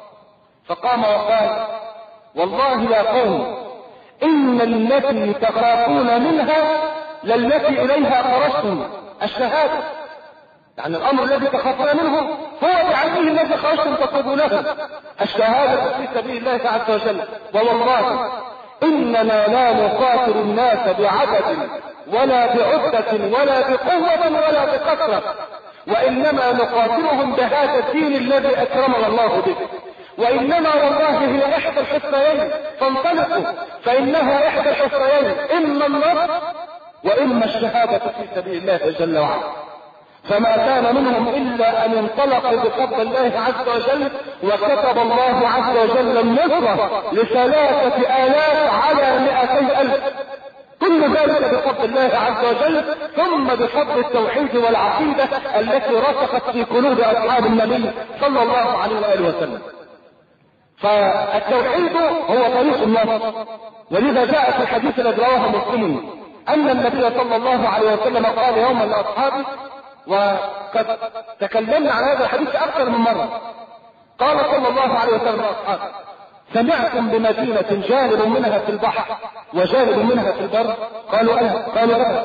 فقام وقال والله يا قوم إن التي تخافون منها للتي إليها خرجتم، الشهادة. يعني الأمر الذي تخافون منه هو بعينه الذي خرجتم تطلبونه، الشهادة في سبيل الله عز وجل. ووالله إننا لا نقاتل الناس بعدد ولا بعدة ولا بقوة ولا بكثرة، وإنما نقاتلهم بهذا الدين الذي أكرمنا الله به. وإنما والله هي إحدى الحسنيين، فانطلقوا فإنها إحدى الحسنيين، إما النصر وإما الشهادة في سبيل الله جل وعلا. فما كان منهم إلا أن انطلقوا بفضل الله عز وجل، وكتب الله عز وجل النصرة لثلاثة آلاف على مئتي ألف. كل ذلك بفضل الله عز وجل، ثم بفضل التوحيد والعقيدة التي رسخت في قلوب أصحاب النبي صلى الله عليه وآله وسلم. فالتوحيد هو طريق النصر. ولذا جاء في الحديث الذي رواه مسلم أن النبي صلى الله عليه وسلم قال يوما لأصحابه، وقد تكلمنا عن هذا الحديث أكثر من مرة، قال صلى الله عليه وسلم لأصحابه سمعتم بمدينة جانب منها في البحر وجانب منها في البر؟ قالوا ألا. قالوا ألا.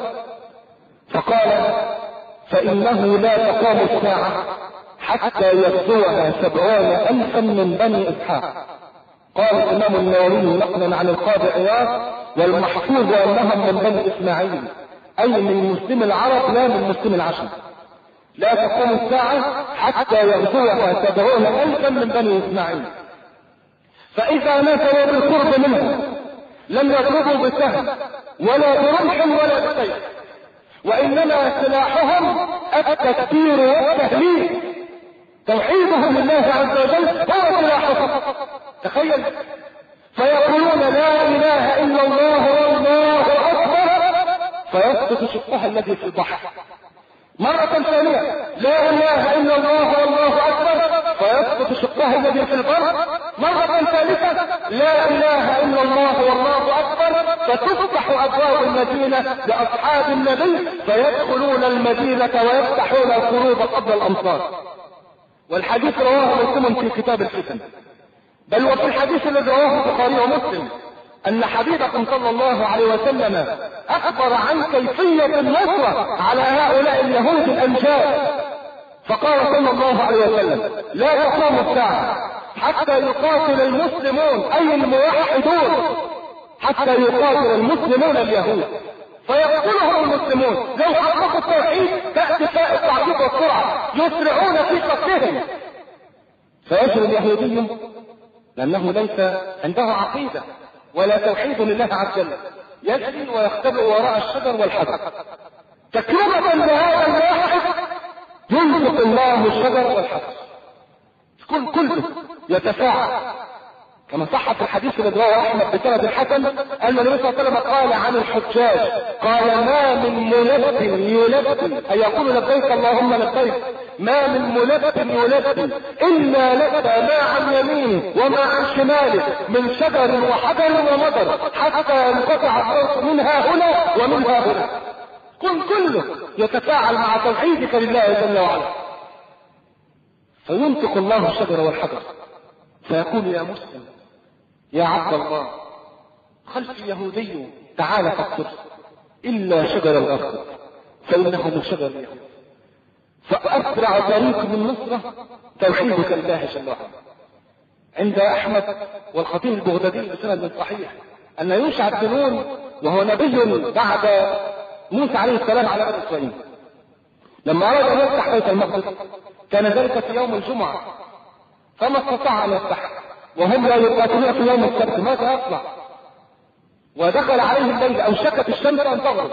فقال فإنه لا تقام الساعة حتى يغزوها سبعون ألفا من بني إسحاق. قال الإمام النووي نقلا عن القاضي عياض والمحفوظ أنهم من بني إسماعيل، أي من مسلم العرب لا من مسلم العشر. لا تقوم الساعة حتى يغزوها سبعون ألفا من بني إسماعيل، فإذا نزلوا بالقرب منه لم يضربوا بسهم ولا برمح ولا بسيف، وإنما سلاحهم التكبير والتهليل. توحيدهم لله عز وجل هو سلاحهم. تخيل، فيقولون لا إله إلا الله والله أكبر، فيسقط شقها الذي في البحر. مرة ثانية لا إله إلا الله والله أكبر، فيسقط شقها الذي في البر. مرة ثالثة لا إله إلا الله والله أكبر، فتفتح أبواب المدينة لأصحاب النبي فيدخلون المدينة ويفتحون القلوب قبل الأمصار. والحديث رواه مسلم في كتاب الفتن. بل وفي الحديث الذي رواه البخاري ومسلم أن حبيبكم صلى الله عليه وسلم أخبر عن كيفية النصرة على هؤلاء اليهود الأنجاد، فقال صلى الله عليه وسلم لا تقوم الساعة حتى يقاتل المسلمون أي الموحدون، حتى يقاتل المسلمون اليهود فيقتلهم المسلمون. لو حققوا التوحيد تأتي فاء التعقيد والسرعة يسرعون في قتلهم، فيجري اليهودي لأنه ليس عنده عقيدة ولا توحيد لله عز وجل يجري ويختبئ وراء الشجر والحجر. تكرمة لهذا الواحد ينطق الله الشجر والحجر كل كله يتفاعل، كما صح في الحديث الذي رواه احمد بسند الحسن ان النبي صلى الله عليه وسلم قال عن الحجاج قال ما من ملب يلب اي يقول لبيك اللهم لبيك، ما من ملب يلب الا لبى ما عن يمينه وما عن شماله من شجر وحجر ومطر حتى ينقطع الصوت منها هنا ومنها هنا. كن كله يتفاعل مع توحيدك لله جل وعلا. فينطق الله الشجر والحجر فيقول يا مسلم يا عبد الله خلفي يهودي تعال فاقتل إلا شجر الأرض فإنه من شجر اليهود، فأسرع طريق من مصر توحيدك لله جل وعلا. عند أحمد والخطيب البغدادي بسند صحيح أن يوشع بن نون وهو نبي بعد موسى عليه السلام على بني إسرائيل لما أراد أن يفتح بيت المقدس كان ذلك في يوم الجمعة فما استطاع أن يفتح وهم لا يقاتلون في يوم السبت، ماذا يصنع؟ ودخل عليه الليل أو شكت الشمس أن تغرب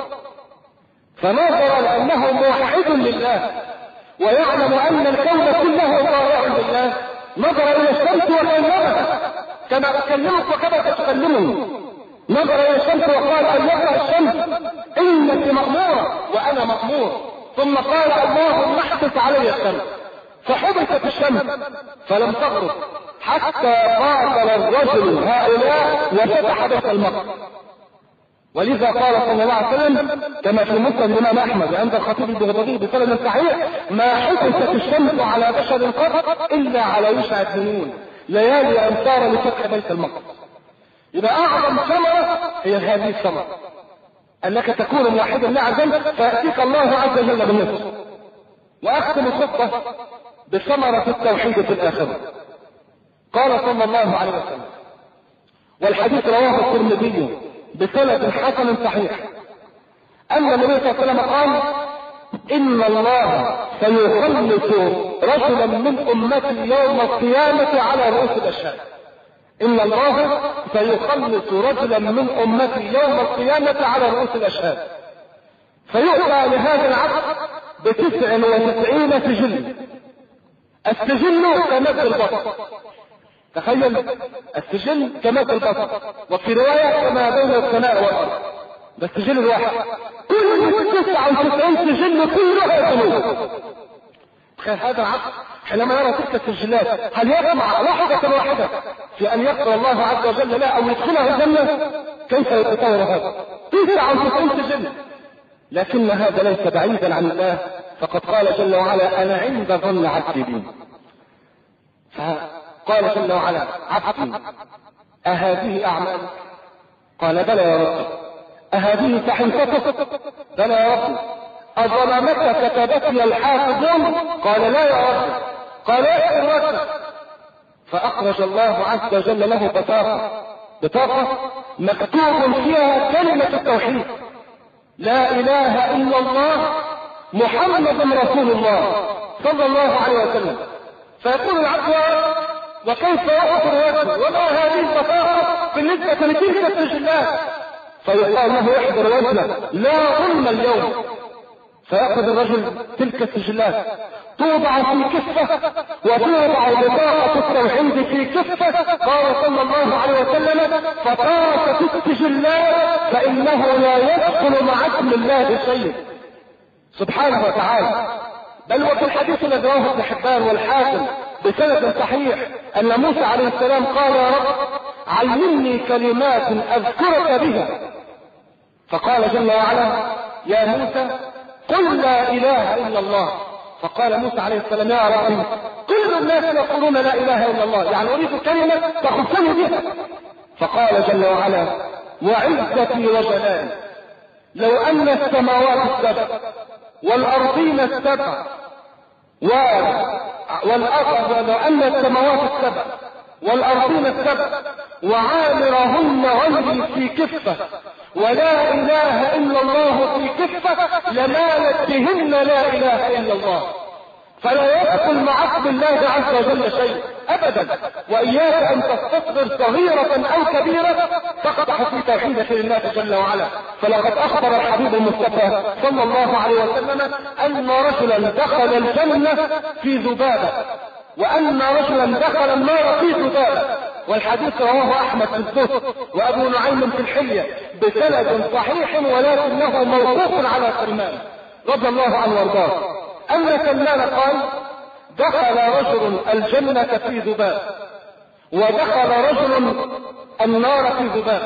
فنظر لأنه موحد لله ويعلم أن الكون كله طائع لله، نظر إلى الشمس وكلمها كما أكلمك وكما تتكلمني، نظر إلى الشمس وقال أيها الشمس إنك مأمورة وأنا مأمور، ثم قال اللهم احبس علي الشمس فحبست الشمس فلم تغرب حتى قاتل الرجل هؤلاء وفتح بيت المقدس. ولذا قال صلى الله عليه وسلم كما في مسند الإمام أحمد عند الخطيب البغدادي بسند صحيح ما حبست الشمس على بشر قط إلا على يوشع بن نون ليالي أمطار لفتح بيت المقدس. يبقى أعظم ثمرة هي هذه الثمرة أنك تكون موحدا لله عز وجل فيأتيك الله عز وجل بالنصر. وأختم الخطبة بثمرة التوحيد في الآخرة. قال صلى الله عليه وسلم والحديث رواه الترمذي بسند حسن صحيح أن النبي صلى الله عليه وسلم قال إن الله سيخلص رجلا من أمتي يوم القيامة على رؤوس الأشهاد. إن الله سيخلص رجلا من أمتي يوم القيامة على رؤوس الأشهاد فيؤتى لهذا العبد بتسع وتسعين سجل. السجل كمد البصر، تخيل السجل كمد البصر، وفي رواية كما بين السماء والأرض. ده السجل الواحد كل تسعة وتسعين سجل كلها ذنوب. تخيل هذا العبد حينما يرى تلك السجلات هل يطمع لحظة واحدة في أن يغفر الله عز وجل له أو يدخله الجنة؟ كيف يتصور هذا؟ تسعة وتسعين سجل، لكن هذا ليس بعيدا عن الله، فقد قال جل وعلا أنا عند ظن عبدي بي. فقال جل وعلا عبدي أهذه أعمال؟ قال بلى يا رب. أهذه صحيفتك؟ بلى يا رب. أظلمتك كتبتي الحافظون؟ قال لا يا رب. قال اغفر لك. فأخرج الله عز وجل له بطاقة بطاقة مكتوب فيها كلمة التوحيد لا إله إلا الله محمد رسول الله صلى الله عليه وسلم. فيقول العبد وكيف يغفر وجهه وما هذه البطاقة بالنسبة لتلك السجلات؟ فيقال له احضر وجهك لا ظلم اليوم. فيأخذ الرجل تلك السجلات توضع في كفة وتوضع بطاقة التوحيد في كفة. قال صلى الله عليه وسلم فطاقة السجلات فإنه لا يدخل مع اسم الله شيء سبحانه وتعالى. بل وفي الحديث الذي رواه ابن حبان والحاكم بسند صحيح أن موسى عليه السلام قال يا رب علمني كلمات أذكرك بها. فقال جل وعلا يا موسى قل لا إله إلا الله. فقال موسى عليه السلام يا رب كل الناس يقولون لا إله إلا الله، يعني أريد كلمة تخصني بها. فقال جل وعلا وعزتي وجلالي لو أن السماوات السبع والأرضين السبع والأرض لو أن السماوات السبع والأرضين السبع وعامرهن غيري في كفة ولا إله إلا الله في كفة لمالت بهن لا إله إلا الله. فلا يدخل مع اسم الله عز وجل شيء أبدا. وإياك أن تستصغر صغيرة أو كبيرة تقطع في توحيدك لله جل وعلا. فلقد أخبر الحبيب المصطفى صلى الله عليه وسلم أن رجلا دخل الجنة في ذبابة وأن رجلا دخل النار في ذبابة. والحديث رواه أحمد في الزهد وأبو نعيم في الحلية بسند صحيح ولكنه موقوف على سلمان رضي الله عنه وارضاه أن سلمان قال دخل رجل الجنة في ذباب ودخل رجل النار في ذباب.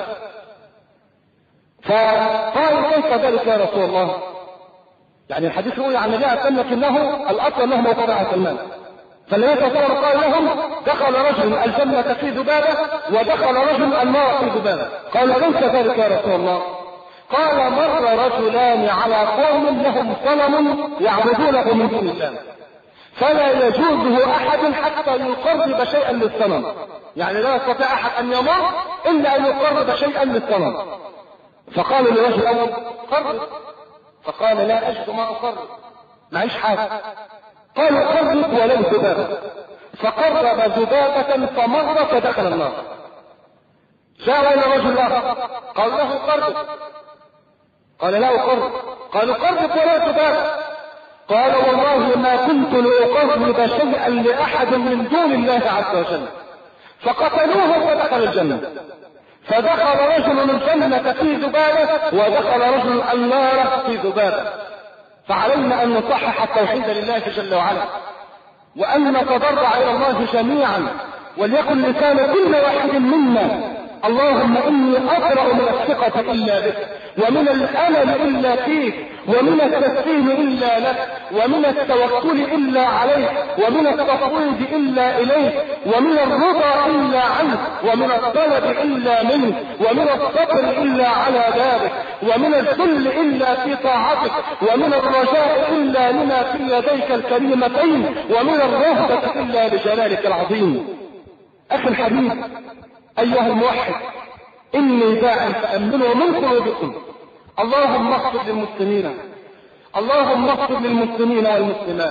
فقال كيف ذلك يا رسول الله؟ يعني الحديث يقول عن النبي صلى الله عليه وسلم انه الاصل انه موقوف على سلمان. فالنبي صلى الله عليه وسلم قال لهم دخل رجل الجنة في ذبابة ودخل رجل النار في ذبابة. قال ليس ذلك يا رسول الله. قال مر رجلان على قوم لهم صنم يعبدونه من دون الله فلا يجوزه احد حتى يقرب شيئا للصنم، يعني لا يستطيع احد ان يمر الا ان يقرب شيئا للصنم. فقالوا للرجل الاول قرب، فقال لا اجد ما اقرب، معيش حاجه. قالوا قرب ولو ذبابه، فقرب ذبابه فمر فدخل النار. جاء الى رجل اخر قال له قرب، قال لا اقرب. قالوا قرب ولا ذبابه، قال والله ما كنت لأقرب شيئا لأحد من دون الله عز وجل. فقتلوه فدخل الجنة. فدخل رجل الجنة في ذبابة ودخل رجل النار في ذبابة. فعلينا أن نصحح التوحيد لله جل وعلا وأن نتضرع إلى الله جميعا، وليكن لسان كل واحد منا اللهم إني أبرأ من الثقة إلا بك، ومن الأمل إلا فيك، ومن التسليم إلا لك، ومن التوكل إلا عليك، ومن التفويض إلا إليك، ومن الرضا إلا عنك، ومن الطلب إلا منك، ومن الصبر إلا على بابك، ومن الذل إلا في طاعتك، ومن الرجاء إلا لما في يديك الكريمتين، ومن الرهبة إلا لجلالك العظيم. أخي الحبيب أيها الموحد، إني داع فأمنوا من قلوبكم. اللهم اغفر للمسلمين، اللهم اغفر للمسلمين والمسلمات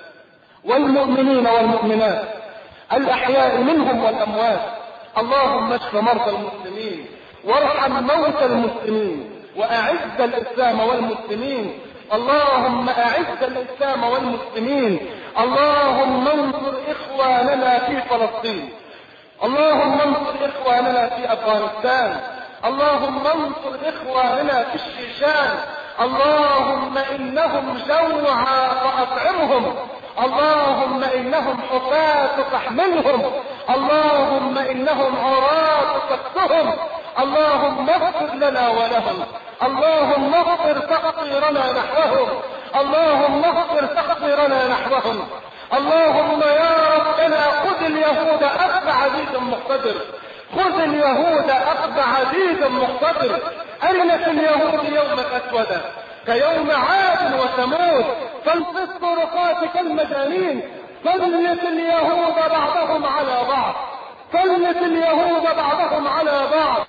والمؤمنين والمؤمنات الأحياء منهم والأموات. اللهم اشف مرضى المسلمين وارحم موتى المسلمين وأعز الإسلام والمسلمين. اللهم أعز الإسلام والمسلمين. اللهم انصر إخواننا في فلسطين، اللهم انصر إخواننا في أفغانستان، اللهم انصر إخواننا في الشيشان. اللهم إنهم جوعى فأطعمهم، اللهم إنهم حفاة فاحملهم، اللهم إنهم عراة فاكسهم. اللهم اغفر لنا ولهم، اللهم اغفر تقصيرنا نحوهم، اللهم اغفر تقصيرنا نحوهم. اللهم يا ربنا خذ اليهود أخذ عزيز مقتدر، خذ اليهود أخذ عزيز مقتدر. أرنا في اليهود يوما أسودا كيوم عاد وثمود، فانقص طرقاتك المجانين، سلط اليهود بعضهم على بعض، سلط اليهود بعضهم على بعض.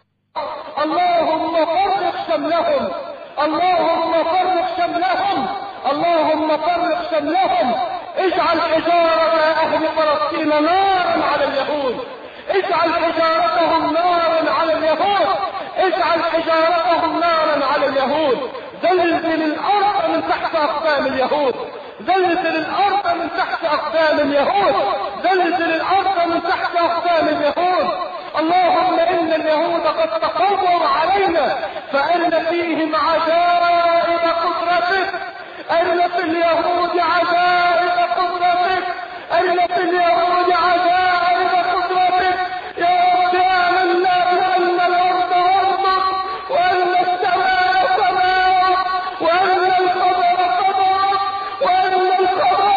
اللهم فرق شملهم، اللهم فرق شملهم، اللهم فرق شملهم. اجعل حجارة أهل فلسطين نارا على اليهود، اجعل حجارتهم نارا على اليهود، اجعل حجارتهم نارا على اليهود. زلزل الأرض من تحت أقدام اليهود، زلزل الأرض من تحت أقدام اليهود، زلزل الأرض من تحت أقدام اليهود. اللهم إن اليهود قد تقووا علينا، فأرنا فيهم عجائب قدرتك، أرنا في اليهود عجائب قدرتك، أرنا في اليهود عجائب قدرتك. يا رب آمنا بأن الأرض أرضك، وأن السماء سماءك، وأن القدر قدرك، وأن القضاء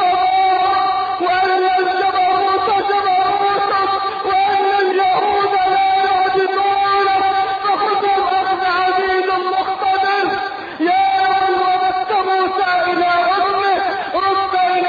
قضاءك، وأن الجبروت جبروتك، وأن اليهود لا يعجزونك، فخذهم أخذ عزيز مقتدر. يا من رددت موسى إلى أمه رد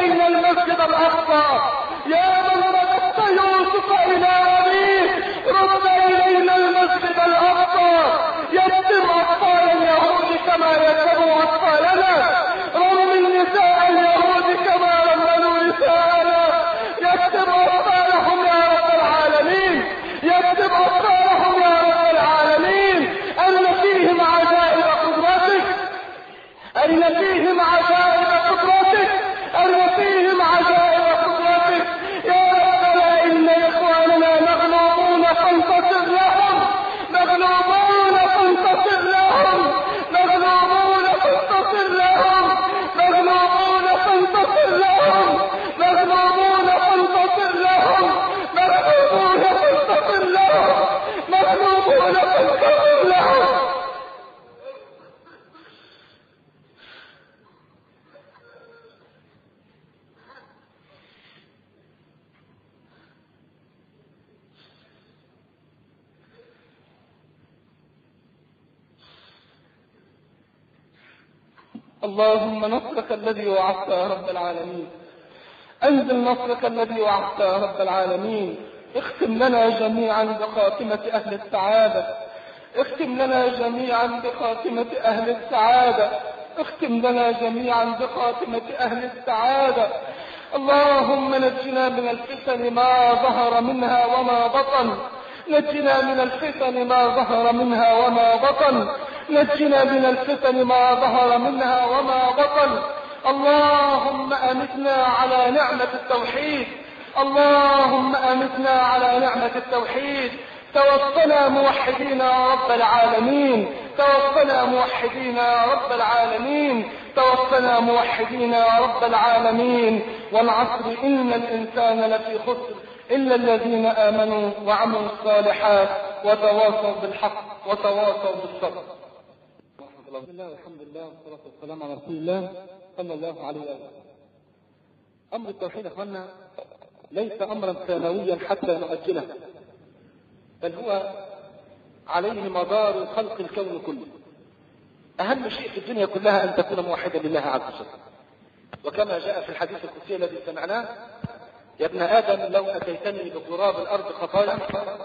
اللهم نصرك الذي وعدت يا رب العالمين، أنزل نصرك الذي وعدت يا رب العالمين. اختم لنا جميعا بخاتمة أهل السعادة، اختم لنا جميعا بخاتمة أهل السعادة، اختم لنا جميعا بخاتمة أهل السعادة. اللهم نجنا من الفتن ما ظهر منها وما بطن، نجنا من الفتن ما ظهر منها وما بطن، نجنا من الفتن ما ظهر منها وما بطن. اللهم أمتنا على نعمة التوحيد، اللهم أمتنا على نعمة التوحيد. توفنا موحدين يا رب العالمين، توفنا موحدين يا رب العالمين، توفنا موحدين يا رب العالمين. والعصر إن الإنسان لفي خسر إلا الذين آمنوا وعملوا الصالحات وتواصوا بالحق وتواصوا بالصبر. بسم الله والحمد لله والصلاة والسلام على رسول الله صلى الله عليه وسلم. أمر التوحيد أخوانا ليس أمرا ثانويا حتى نؤجله، بل هو عليه مدار خلق الكون كله. أهم شيء في الدنيا كلها أن تكون موحدا لله عز وجل، وكما جاء في الحديث القدسي الذي سمعناه: يا ابن آدم لو أتيتني بقراب الأرض خطايا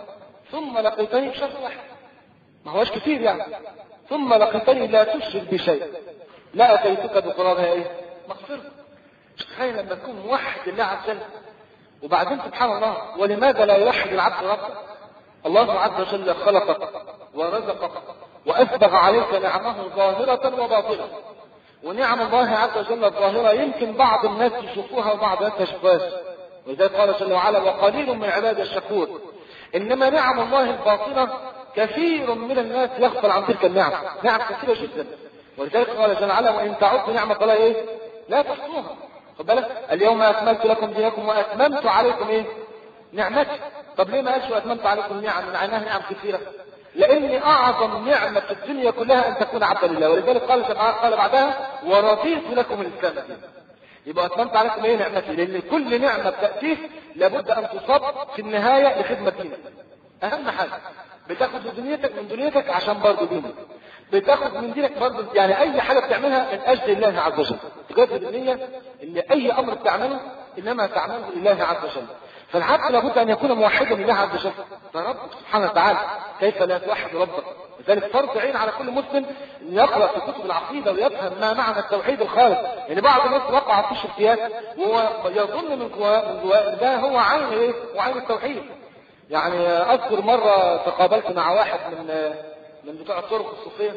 ثم لقيتني بشر واحد، ما هوش كثير يعني، ثم لقيتني لا تشرك بشيء لا أتيتك بقرابها إيه؟ مغفرة. تخيل لما تكون موحد لله عز وجل. وبعدين سبحان الله، ولماذا لا يوحد العبد ربه؟ الله عز وجل خلقك ورزقك وأسبغ عليك نعمه ظاهرة وباطنة، ونعم الله عز وجل الظاهرة يمكن بعض الناس يشوفوها وبعض الناس ما يشوفوهاش، ولذلك قال جل وعلا: وقليل من عباد الشكور. إنما نعم الله الباطنة كثير من الناس يغفل عن تلك النعم، نعم كثيرة جدا. ولذلك قال جل وعلا: وإن تعدوا نعمة الله إيه؟ لا تحصوها. خد بالك: اليوم أكملت لكم دينكم وأتممت عليكم إيه؟ نعمتي. طب ليه ما قالش وأتممت عليكم نعم؟ من عينها نعم كثيرة. لأن أعظم نعمة في الدنيا كلها أن تكون عبدا لله، ولذلك قال قال بعدها: ورضيت لكم الإسلام دينا. يبقى أتممت عليكم إيه؟ نعمتي. لأن كل نعمة بتأتيك لابد أن تصب في النهاية لخدمة دينك. أهم حاجة بتاخد من دنيتك من دنيتك عشان برضه دينك، بتاخد من دينك برضه، يعني أي حاجة بتعملها من أجل الله عز وجل. تجدد النية إن أي أمر بتعمله إنما تعمله لله عز وجل. فالعبد لابد أن يكون موحدا لله عز وجل، فربك سبحانه وتعالى كيف لا توحد ربك؟ لذلك فرض عين على كل مسلم أن يقرأ في كتب العقيدة ويفهم ما معنى التوحيد الخالص. يعني بعض الناس وقع في الشركيات وهو يظن من جواه من جواه ده هو عين إيه؟ وعين التوحيد. يعني أذكر مرة تقابلت مع واحد من من بتوع الطرق الصوفية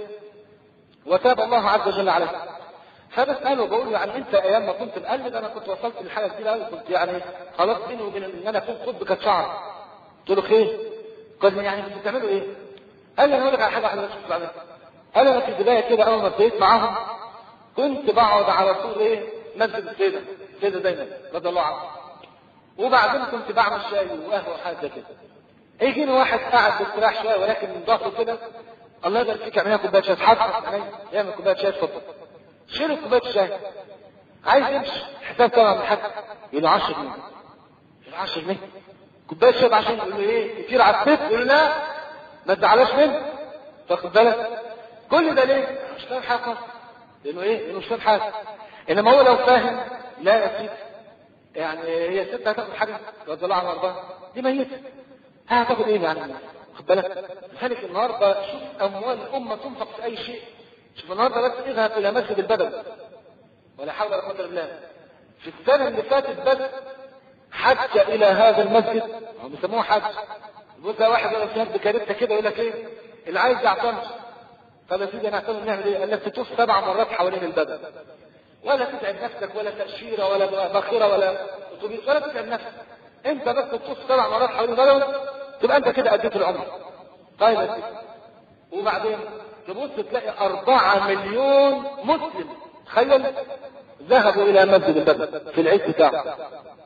وتاب الله عز وجل عليه، فبسأله بقول له: يعني أنت أيام ما كنت مقلد أنا كنت وصلت للحالة دي قوي، كنت يعني خلاص بيني وبين إن أنا أكون قطب كانت شعر. قلت له: خير؟ قال لي: يعني كنتوا بتعملوا إيه؟ قال لي: أنا هقول لك على حاجة واحدة بس كنت بعملها. قال لي: أنا في البداية كده أول ما ابتديت معاهم كنت بقعد على طول إيه؟ مسجد السيدة السيدة دايما رضي الله عنها، وبعدين كنت بعمل شاي وقهوة وحاجة زي كده. يجيني واحد قاعد باستراح شوية ولكن من ظهره كده: الله يبارك فيك اعملها كوباية شاي. حاضر يعني يعمل كوباية شاي. اتفضل شيل كوباية الشاي. عايز يمشي حساب طبعا من حد يقول له عشرة جنيه. يقول له عشرة جنيه كوباية شاي عشان يقول له ايه؟ كتير على البيت. يقول له: لا ما تزعلاش منه. تاخد بالك؟ كل ده ليه؟ مش فاهم حاجة خالص. لأنه ايه؟ لأنه مش فاهم حاجة. إنما هو لو فاهم: لا يا سيدي، يعني هي الست هتاخد حاجة رضي الله عنها وارضاها دي ميتة، هتاخد ايه يعني؟ خد بالك؟ لذلك النهارده شوف اموال الامه تنفق في اي شيء. شوف النهارده بس اذهب الى مسجد البدوي ولا حول ولا قوه الا بالله. في السنه اللي فاتت بس حج الى هذا المسجد، هم بيسموه حج. بص واحد يقول لك بكارثه كده يقول لك ايه؟ اللي عايز يعتمر. طب يا سيدي انا اعتمر نعمل ايه؟ قال لك تطوف سبع مرات حوالين البدن، ولا تتعب نفسك ولا تاشيره ولا باخره ولا اتوبيس ولا تتعب نفسك. انت بس تطوف سبع مرات حوالين البدن تبقى انت كده اديت العمر. طيب يا سيدي، وبعدين تبص تلاقي أربعة مليون مسلم تخيل ذهبوا الى مسجد البدر في العيد بتاعه.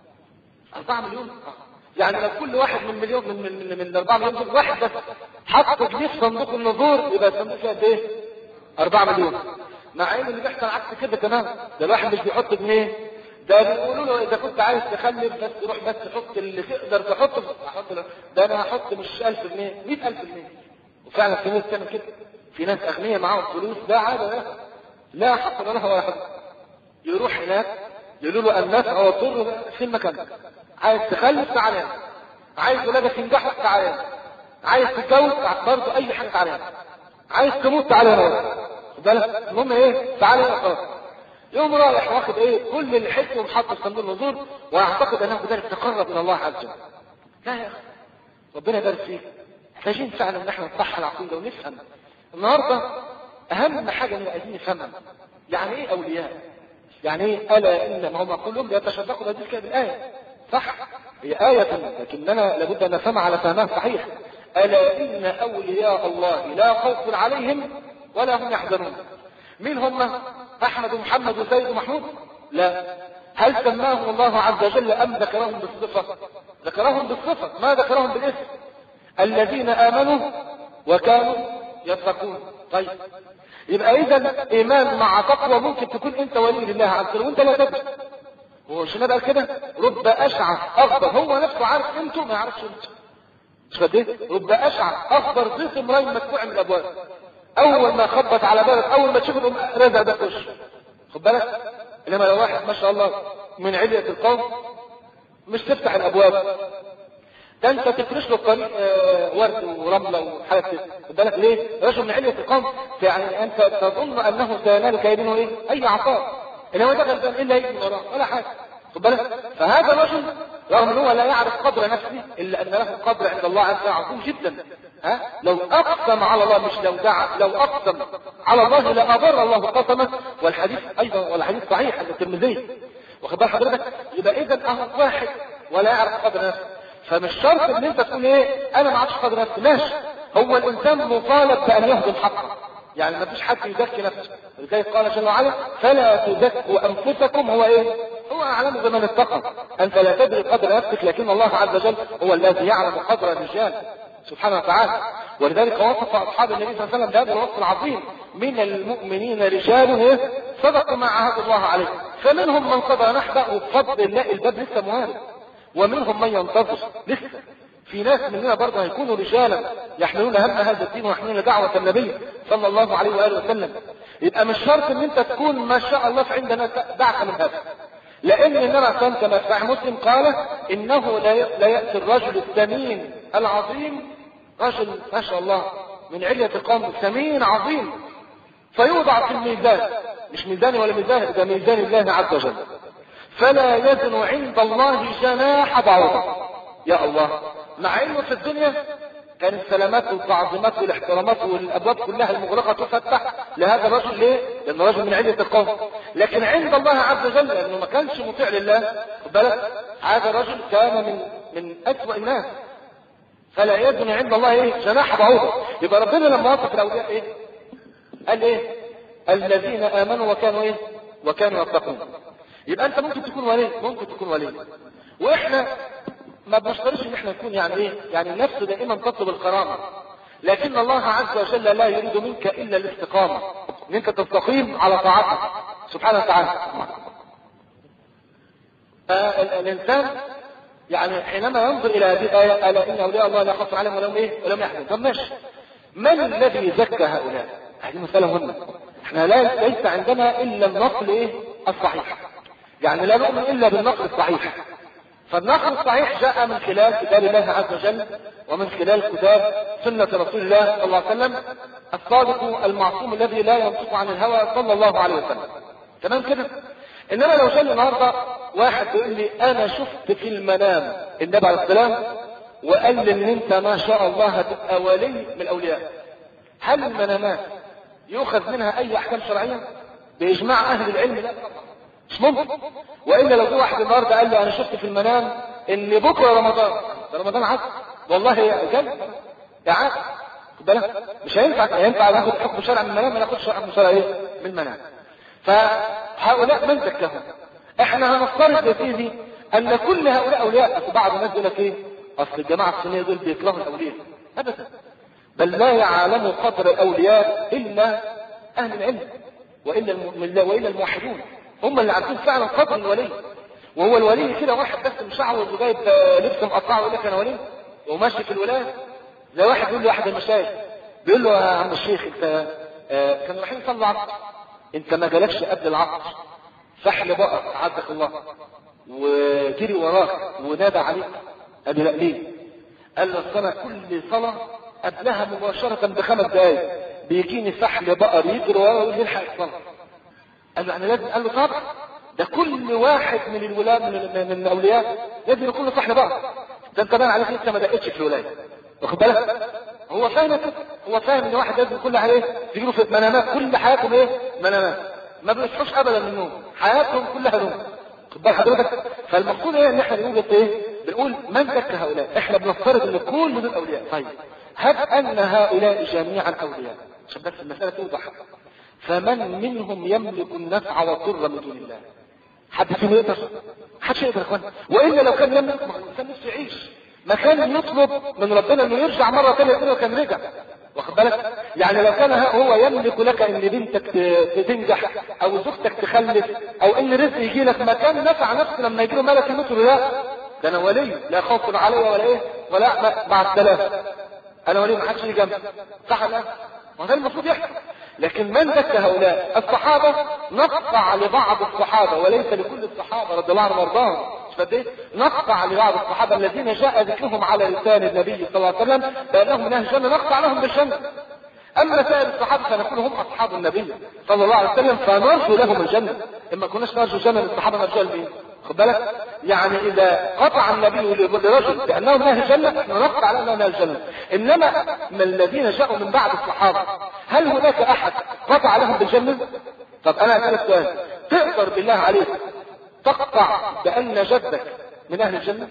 أربعة مليون، يعني لو كل واحد من مليون من من من أربعة مليون دول واحد بس حط جنيه في صندوق النذور يبقى الصندوق فيه قد ايه؟ أربعة مليون. مع ان اللي بيحصل عكس كده تمام، ده الواحد مش بيحط جنيه، ده بيقولوا له اذا كنت عايز تخلف بس روح بس حط اللي تقدر تحطه. احط ده انا هحط مش ألف جنيه مئة ألف جنيه. وفعلا في ناس تعمل كده، في ناس اغنياء معاهم فلوس ده عادة ده لا حصل لها ولا حصل. يروح هناك يقولوا له النفع والضر في المكان. عايز تخلف تعالى، عايز ولادك ينجحوا تعالى، عايز تتجوز برضه اي حاجه تعالى، عايز تموت تعالى هنا. بالك المهم ايه؟ تعالى هنا خلاص. يوم رايح واخد ايه؟ كل اللي حسه ومحط في صندوق النذور، ويعتقد انه بذلك تقرب من الله عز وجل. لا يا اخي، ربنا يبارك فيك. محتاجين فعلا ان احنا نصحح العقيده ونفهم. النهارده اهم حاجه اللي عايزين نفهمها يعني ايه اولياء؟ يعني ايه الا ان هم كلهم بيتشبكوا بهذه الايه؟ صح؟ هي آية لكننا لابد ان نفهمها على فهمها صحيح. الا ان اولياء الله لا خوف عليهم ولا هم يحزنون. مين هم؟ احمد ومحمد وزيد ومحمود؟ لا. هل سماهم الله عز وجل ام ذكرهم بالصفه؟ ذكرهم بالصفه، ما ذكرهم بالاسم. الذين امنوا وكانوا يتقون. طيب يبقى اذا ايمان مع تقوى ممكن تكون انت ولي لله عز وجل وانت لا تدري. هو مش قال كده؟ رب اشعث اخضر، هو نفسه عارف انتوا ما يعرفش انتوا. مش قد ايه؟ رب اشعث اخضر ضيف امرين مدفوع من الابواب. اول ما خبط على بابك اول ما تشوف الام رزع ده وش. خد بالك؟ انما لو واحد ما شاء الله من علية القوم مش تفتح الابواب، ده انت تفرش له الطريق آه ورد ورمله وحاجات كده. خد بالك ليه؟ رجل من علية القوم يعني انت تظن انه سينالك يدينه ايه؟ اي عطاء. انما ده غلبان الا يجي من وراه ولا حاجه. خد بالك؟ فهذا الرجل رغم ان هو لا يعرف قدر نفسه الا ان له قدر عند الله عز وجل عظيم جدا. ها؟ لو اقسم على الله، مش لو دعا، لو اقسم على الله لأبر الله قسمه. والحديث ايضا والحديث صحيح عند الترمذي. واخد بال حضرتك؟ يبقى اذا اهو واحد ولا يعرف قدر نفسه. فمش شرط ان انت تقول ايه انا ما اعرفش قدر نفسي. ماشي، هو الانسان مطالب بان يهضم حقه، يعني ما فيش حد يزكي نفسه. لذلك قال جل وعلا فلا تزكوا انفسكم، هو ايه؟ هو اعلم بمن اتقى. انت لا تدري قدر نفسك لكن الله عز وجل هو الذي يعلم قدر الرجال سبحانه وتعالى. ولذلك وصف اصحاب النبي صلى الله عليه وسلم بهذا الوصف العظيم: من المؤمنين رجال صدقوا ما عاهدوا الله عليه فمنهم من قضى نحبه وبفضل الله الباب لسه موارد، ومنهم من ينتظر لسه. في ناس مننا برضه هيكونوا رجالا يحملون هم هذا الدين ويحملون دعوة النبي صلى الله عليه وآله وسلم. يبقى مش شرط ان انت تكون ما شاء الله في عندنا دعك من هذا، لان النبي صلى كما في مسلم قال انه لا يأتي الرجل الثمين العظيم، رجل ما شاء الله من علية القوم ثمين عظيم، فيوضع في الميزان، مش ميزاني ولا ميزان، ده ميزان الله عز وجل، فلا يزن عند الله جناح بعوضة. يا الله، مع انه في الدنيا كان السلامات والتعظيمات والاحترامات والابواب كلها المغلقه تفتح لهذا الرجل. ليه؟ لانه رجل من علية القوم. لكن عند الله عز وجل لانه ما كانش مطيع لله، خد بالك، هذا الرجل كان من من اسوأ الناس. فلا يزن عند الله ايه؟ جناح بعوضة. يبقى ربنا لما وصف الاولياء ايه؟ قال ايه؟ الذين امنوا وكانوا ايه؟ وكانوا يتقون. يبقى انت ممكن تكون ولي، ممكن تكون ولي، واحنا ما بنشترطش ان احنا نكون يعني ايه؟ يعني النفس دائما تطلب الكرامه، لكن الله عز وجل لا يريد منك الا الاستقامه، ان انت تستقيم على طاعته سبحانه وتعالى. الانسان يعني حينما ينظر الى هذه الايه الا ان اولياء الله لا خوف عليهم ولا هم ايه؟ ولا هم يحزنون. طب ماشي، من الذي زكى هؤلاء؟ هذه مساله مهمه. احنا لا ليس عندنا الا النقل ايه؟ الصحيح، يعني لا نؤمن الا بالنقل الصحيح. فالنقل الصحيح جاء من خلال كتاب الله عز وجل ومن خلال كتاب سنة رسول الله صلى الله عليه وسلم الصادق المعصوم الذي لا ينطق عن الهوى صلى الله عليه وسلم. تمام كده؟ انما لو جاء النهارده واحد يقول لي انا شفت في المنام النبي عليه السلام وقال لي ان انت ما شاء الله هتبقى ولي من الاولياء، هل المنامات يؤخذ منها اي احكام شرعيه؟ باجماع اهل العلم لا مش ممكن. والا لو في واحد النهارده قال لي انا شفت في المنام ان بكره رمضان، ده رمضان عسل والله جاي يا عسل، خد بالك، مش هينفع ينفع ناخد حكم شرع من المنام ما ناخدش حكم شرع ايه؟ من المنام. فهؤلاء من زكاهم؟ احنا هنفترض يا سيدي ان كل هؤلاء اولياء. في بعض الناس يقول لك ايه؟ اصل الجماعه السنيه دول بيكرهوا الاولياء. ابدا، بل لا يعلم قدر الاولياء الا اهل العلم والا والا الموحدون، هم اللي عارفين فعلا قدر الولي. وهو الولي كده واحد بس مشعوذ وجايب لبس مقطع ويقول لك انا ولي وماشي في الولايه. زي واحد يقول له احد المشايخ بيقول له يا عم الشيخ انت آه كانوا رايحين يصلوا عصر انت ما جالكش قبل العصر فحل بقر عزك الله وجري وراك ونادى عليك؟ قال له لا. ليه؟ قال له الصلاة كل صلاة قبلها مباشرة بخمس دقايق بيجيني فحل بقر يجري وراه ويقول يلحق الصلاة. قال له انا لازم. قال له طبعا ده كل واحد من الولاد من, من الاولياء لازم يكون له فحل بقر. ده انت باين عليك انت ما دقتش في الولايه، واخد بالك؟ هو فاهم كده، هو فاهم ان واحد لازم كل حاجه ايه تجيله في منامات، كل حياتهم ايه منامات، ما بيصحوش ابدا من النوم، حياتهم كلها نوم، خد بال حضرتك. فالمقصود ايه ان احنا بنقول ايه؟ بنقول من ذكى هؤلاء؟ احنا بنفترض ان كل دول اولياء. طيب هب ان هؤلاء جميعا اولياء عشان بس المساله توضح، فمن منهم يملك النفع والضر من دون الله؟ حد فيهم يقدر؟ حدش يقدر يا اخوان. والا لو كان يملك ما كان نفسه يعيش، ما كان يطلب من ربنا انه يرجع مره ثانيه يقول كان رجع، واخد بالك؟ يعني لو كان هو يملك لك ان بنتك تنجح او زوجتك تخلف او ان رزق يجي لك، ما كان نفع نفسه لما يجي له ملك يموت له؟ لا، ده انا ولي لا خوف علي ولا ايه ولا مع السلامه، انا ولي ما حدش يجي جنبي، صح ولا لا؟ وهذا المفروض يحصل. لكن من ذكى هؤلاء؟ الصحابه نقطع لبعض الصحابه وليس لكل الصحابه رضي الله عنهم وارضاهم، نقطع لبعض الصحابه الذين جاء ذكرهم على لسان النبي صلى الله عليه وسلم بانهم من اهل الجنه، نقطع لهم بالجنه. اما سائر الصحابه فنقول هم اصحاب النبي صلى الله عليه وسلم فنرجو لهم الجنه، اما كناش نرجو الجنه للصحابه نرجو لمين؟ خد بالك؟ يعني اذا قطع النبي لرجل بانهم اهل الجنه احنا نقطع لهم اهل الجنه. انما من الذين جاءوا من بعد الصحابه هل هناك احد قطع لهم بالجنه؟ طب انا اسالك سؤال، تقدر بالله عليك تقطع بان جدك من اهل الجنه؟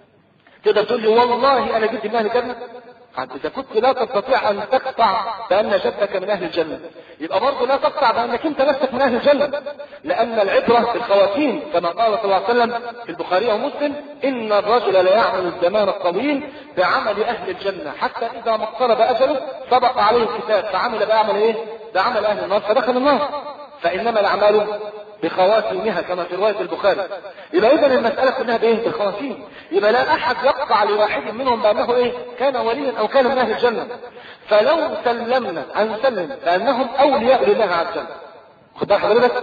تقدر تقول لي والله انا جدي من اهل الجنه؟ اذا كنت لا تستطيع ان تقطع بان جدك من اهل الجنه يبقى برضه لا تقطع بانك انت نفسك من اهل الجنه، لان العبره بالخواتيم كما قال صلى الله عليه وسلم في البخاري ومسلم ان الرجل لا يعمل الزمان الطويل بعمل اهل الجنه حتى اذا ما اقترب اجله سبق عليه الكتاب فعمل بعمل ايه؟ بعمل اهل النار فدخل النار. فانما الاعمال بخواتيمها كما في روايه البخاري. يبقى اذا المساله كلها بايه؟ بالخواتيم. يبقى لا احد يقطع لواحد منهم بانه ايه؟ كان وليا او كان من اهل الجنه. فلو سلمنا ان نسلم بانهم اولياء لله عز وجل، خد بالك حضرتك،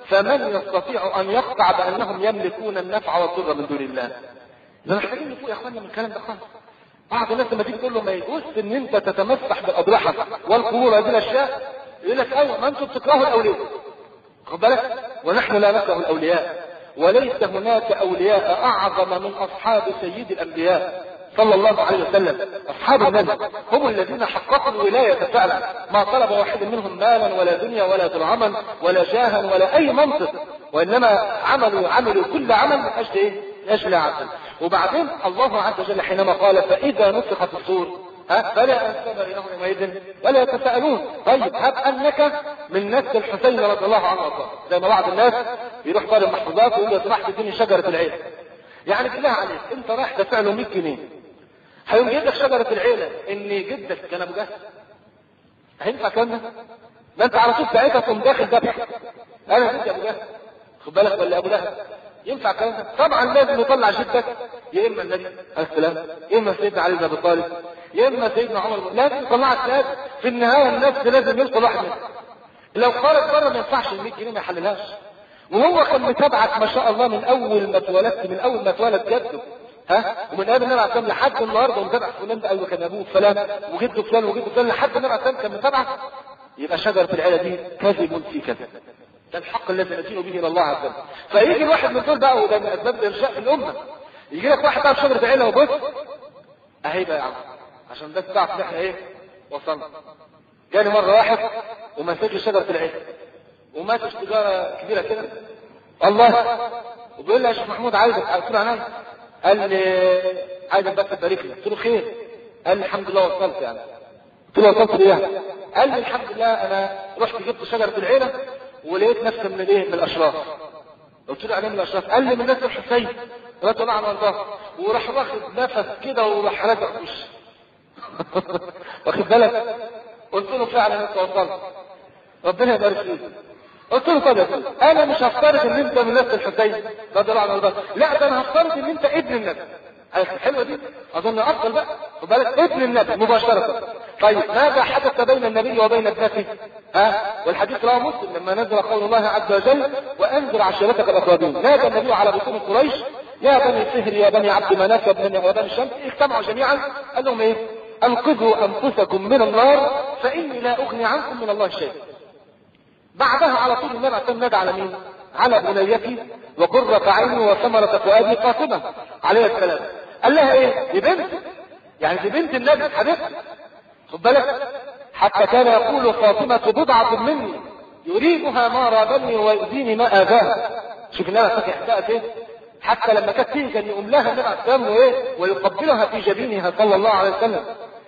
فمن يستطيع ان يقطع بانهم يملكون النفع والضر من دون الله؟ ده محتاجين نفوق يا اخوانا من الكلام ده خالص. بعض الناس لما تيجي تقول له ما يجوز ان انت تتمسح بالاضرحه والقبور هذه الاشياء، يقول لك ايوه ما انتم بتكرهوا الاولياء، خد بالك، ونحن لا نكره الاولياء، وليس هناك اولياء اعظم من اصحاب سيد الانبياء صلى الله عليه وسلم. اصحاب النبي هم الذين حققوا الولايه فعلا، ما طلب واحد منهم مالا ولا دنيا ولا درهما ولا جاها ولا اي منصب، وانما عملوا عملوا كل عمل من اجل ايه؟ من اجل عدل. وبعدين الله عز وجل حينما قال فاذا نفخ في الصور ها فلا انساب بينهم يومئذ ولا يتساءلون. طيب هب انك من نسل الحسين رضي الله عنه وارضاه، زي ما بعض الناس يروح دار المحفوظات ويقول له سمحت اديني شجره العيله. يعني بالله عليك انت رايح دافع له مية جنيه، هيقوم يجيب لك شجره العيله ان جدك كان ابو جهل؟ هينفع الكلام ده؟ ما انت على طول ساعتها تقوم داخل ذبح انا جدي ابو جهل، خد بالك، ولا ابو لهب؟ ينفع الكلام ده؟ طبعا لازم يطلع جدك يا اما النبي عليه السلام يا اما سيدنا علي بن ابي طالب يا اما سيدنا عمر، لازم يطلعك. لازم في النهايه النفس لازم يوصل واحد منهم. لو خرج بره ما ينفعش ال مية جنيه ما يحللهاش. وهو كان متابعك ما شاء الله من اول ما اتولدت، من اول ما اتولد جده ها، ومن قبل النبي عليه السلام لحد النهارده ومتابع فلان ده، ايوه كان ابوه فلان وجده فلان وجده فلان لحد النبي عليه السلام كان متابعك. يبقى شجره العيله دي كذب في كذب، ده الحق الذي نجيء به الى الله عز وجل. فيجي الواحد من دول بقى، وده من اسباب ارجاء الامه، يجي لك واحد بقى بشجره العيله وبص اهي بقى يا عم عشان ده تعرف ان احنا ايه وصلنا. جاني مره واحد وما مسكش شجره العيله وماتش تجاره كبيره كده الله، وبيقول لي يا شيخ محمود عايزك. قلت له انا، قال لي عايزك بس تبارك لي. قلت له خير؟ قال لي الحمد لله وصلت. يعني قلت له وصلت ليه؟ قال لي الحمد لله انا رحت جبت شجره العيله ولقيت نفسي من الايه؟ من الاشراف. قلت له يعني من الاشراف؟ قال لي من ناس الحسين رضي الله عنه وارضاه. وراح واخد نفس كده وراح رجع وش واخد بالك؟ قلت له فعلا انت وصلت، ربنا يبارك فيك. قلت له طب يا سيدي انا مش هفترض ان انت من نفس الحسين رضي الله عنه وارضاه، لا ده انا هفترض ان انت ابن النبي. الحلوه دي اظن افضل بقى، خد بالك، ابن النبي مباشره. طيب ماذا حدث بين النبي وبين ابنته؟ ها والحديث رواه مسلم لما نزل قول الله عز وجل وانذر عشيرتك الاقربين، نادى النبي على بطون قريش يا بني فهر يا بني عبد مناف يا بني الشمس، اجتمعوا جميعا قال لهم ايه؟ انقذوا انفسكم من النار فاني لا اغني عنكم من الله شيء. بعدها على طول النبي عليه الصلاه نادى على مين؟ على بنيتي وقرة عيني وثمرة فؤادي فاطمة عليه السلام. قال لها ايه؟ دي بنت، يعني دي بنت النبي حبيبتي، خد بالك، حتى كان يقول فاطمة بضعة مني يريدها ما رادني ويؤذيني ما آذاها. شوف النبي فاكر احتاءت ايه؟ حتى لما كانت تيجي كان يقوم لها النبي عليه السلام وايه؟ ويقبلها في جبينها صلى الله عليه وسلم.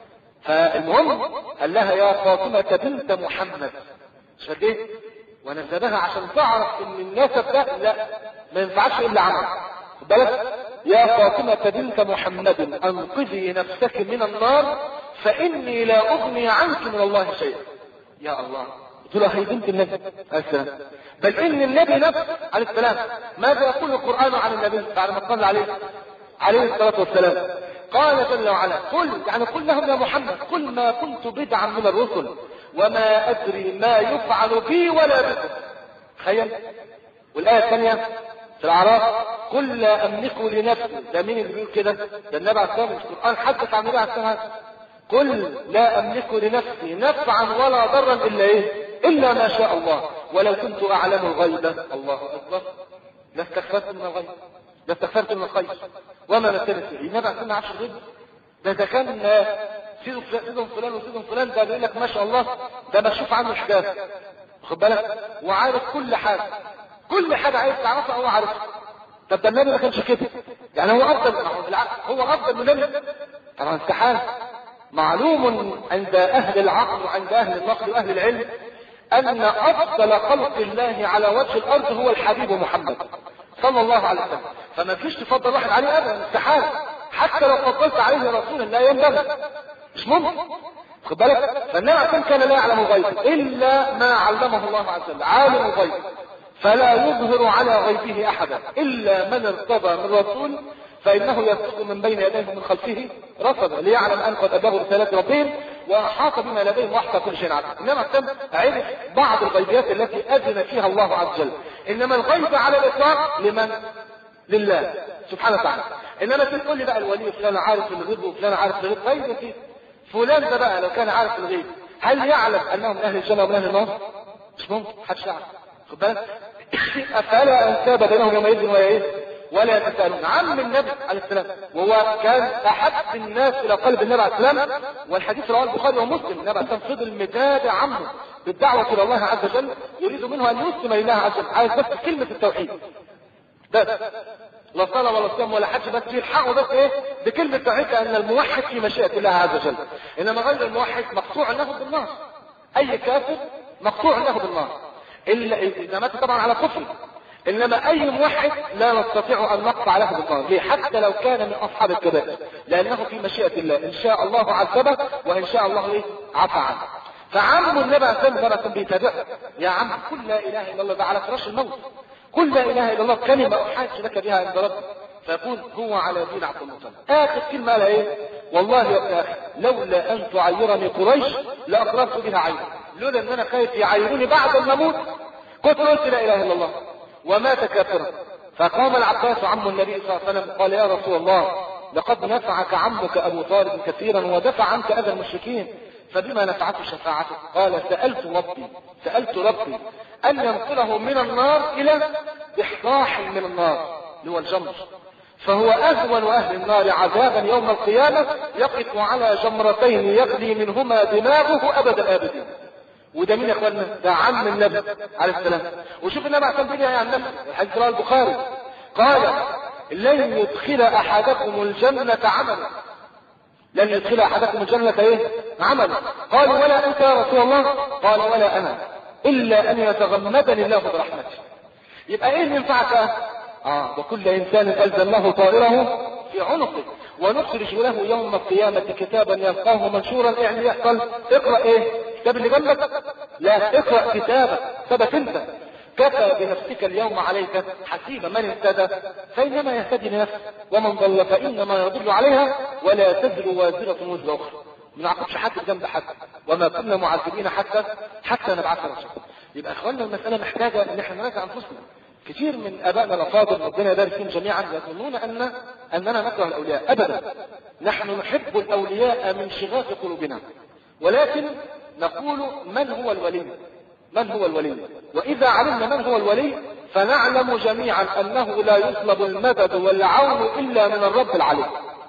فالمهم قال لها يا فاطمة بنت محمد، شد ايه؟ ونسبها عشان تعرف ان النسب ده لا ما ينفعش الا عمل. خد بالك، يا فاطمة بنت محمد انقذي نفسك من النار فاني لا اغني عنك من الله شيئا. يا الله، قلت له هي بنت النبي عليه السلام، بل ان النبي نفسه عليه السلام ماذا يقول القرآن عن النبي بعد ما صلى عليه عليه الصلاة والسلام؟ قال جل وعلا قل، يعني قل لهم يا محمد قل ما كنت بدعا من الرسل وما ادري ما يفعل بي ولا بكم. تخيل. والايه الثانيه في الاعراف قل لا املك لنفسي، ده مين اللي بيقول كده؟ ده النبي عليه الصلاه والسلام، القران حدث عن النبي عليه الصلاه والسلام. قل لا املك لنفسي نفعا ولا ضرا الا ايه؟ الا ما شاء الله ولو كنت اعلم الغيب الله اكبر لاستكثرت من الغيب لاستكثرت من الخير وما مثلت فيه. النبي عليه الصلاه والسلام عارف الغيب؟ ده ده كان سيدهم فلان وسيدهم فلان، ده بيقول لك ما شاء الله ده بشوف عنه حكايه، خد بالك، وعارف كل حاجه، كل حاجه عايز تعرفها هو عارفها. طب ده النبي ما كانش كده، يعني هو افضل، هو افضل من النبي؟ طبعا استحاله. معلوم عند اهل العقل وعند اهل النقل واهل العلم ان افضل خلق الله على وجه الارض هو الحبيب محمد صلى الله عليه وسلم، فما فيش تفضل واحد عليه ابدا، استحاله. حتى لو فضلت عليه رسولا لا ينبغي، مش ممكن، خد بالك. فالنبي كان لا يعلم الغيب الا ما علمه الله عز وجل، عالم الغيب فلا يظهر على غيبه احدا الا من ارتضى من رسول فانه يسلك من بين يديه ومن خلفه رصدا ليعلم ان قد ابلغوا رسالات ربهم واحاط بما لديهم واحصى كل شيء علما. انما كان عرف بعض الغيبيات التي اذن فيها الله عز وجل، انما الغيب على الاطلاق لمن؟ لله سبحانه وتعالى. انما تقول لي بقى الولي فلان عارف الغيب وفلان عارف الغيب، غيب فيه فلان ده بقى لو كان عارف الغيب هل يعلم انهم من اهل الجنه ومن اهل النار؟ مش ممكن، محدش يعرف، خد بالك. افلا انساب بينهم يومئذ ولا ايه؟ ولا يتساءلون. عم النبي عليه السلام وهو كان احب الناس الى قلب النبي عليه السلام، والحديث رواه البخاري ومسلم، النبي عليه السلام فضل مداد عمه بالدعوه الى الله عز وجل، يريد منه ان يسلم لله عز وجل، عايز بس كلمه التوحيد بس، لا صلاة ولا صيام ولا حج، بس يلحقوا بس ايه؟ بكلمة توحيد، ان الموحد في مشيئة الله عز وجل. انما غير الموحد مقطوع له بالنار، اي كافر مقطوع له بالنار الا اذا مات طبعا على كفر. انما اي موحد لا نستطيع ان نقطع له بالنار، ليه؟ حتى لو كان من اصحاب الكبائر، لانه في مشيئة الله، ان شاء الله عذبه وان شاء الله ايه؟ عفى عنه. فعم النبي عليه الصلاه والسلام بيتابعه، يا عم قل لا اله الا الله، ده على فراش الموت، قل لا اله الا الله كلمه احاج لك بها عند ربك، فيقول هو على دين عبد المطلب. اخر كلمه قالها ايه؟ والله يا اخي لولا ان تعيرني قريش لاقررت بها عيني، لولا ان انا خايف يعيروني بعد ما اموت كنت قلت لا اله الا الله. ومات كافرا. فقام العباس عم النبي صلى الله عليه وسلم قال يا رسول الله لقد نفعك عمك ابو طالب كثيرا ودفع عنك اذى المشركين، فبما نفعته شفاعته؟ قال سألت ربي سألت ربي أن ينقله من النار إلى إحراح من النار اللي هو الجمر، فهو أهون أهل النار عذابا يوم القيامة يقف على جمرتين يغلي منهما دماغه أبد الآبدين. وده مين يا اخوانا؟ ده عم النبي عليه السلام. وشوف النبي عليه السلام بيقول عن نفسه، الحديث رواه البخاري قال لن يدخل أحدكم الجنة عملا، لن يدخل احدكم الجنة ايه؟ عمل. قالوا ولا انت يا رسول الله؟ قال ولا انا الا ان يتغمدني الله برحمته. يبقى ايه اللي ينفعك؟ اه وكل انسان الزمناه طائره في عنقه ونخرج له يوم القيامة كتابا يلقاه منشورا. يعني يحصل اقرأ ايه؟ كتاب اللي جنبك؟ لا، اقرأ كتابك، ثبت انت، كفى بنفسك اليوم عليك حسيبا. من اهتدى فإنما يهتدي لنفسه ومن ضل فإنما يضل عليها ولا تزر وازرة وزر أخرى. ما نعقبش حد جنب حد، وما كنا معذبين حتى حتى نبعث رسول. يبقى اخواننا المسألة محتاجة ان احنا نراجع انفسنا. كثير من ابائنا الافاضل ربنا يبارك فيهم جميعا يظنون ان اننا نكره الاولياء. ابدا، نحن نحب الاولياء من شغاف قلوبنا، ولكن نقول من هو الولي؟ من هو الولي؟ واذا علمنا من هو الولي فنعلم جميعا انه لا يطلب المدد والعون الا من الرب العلي.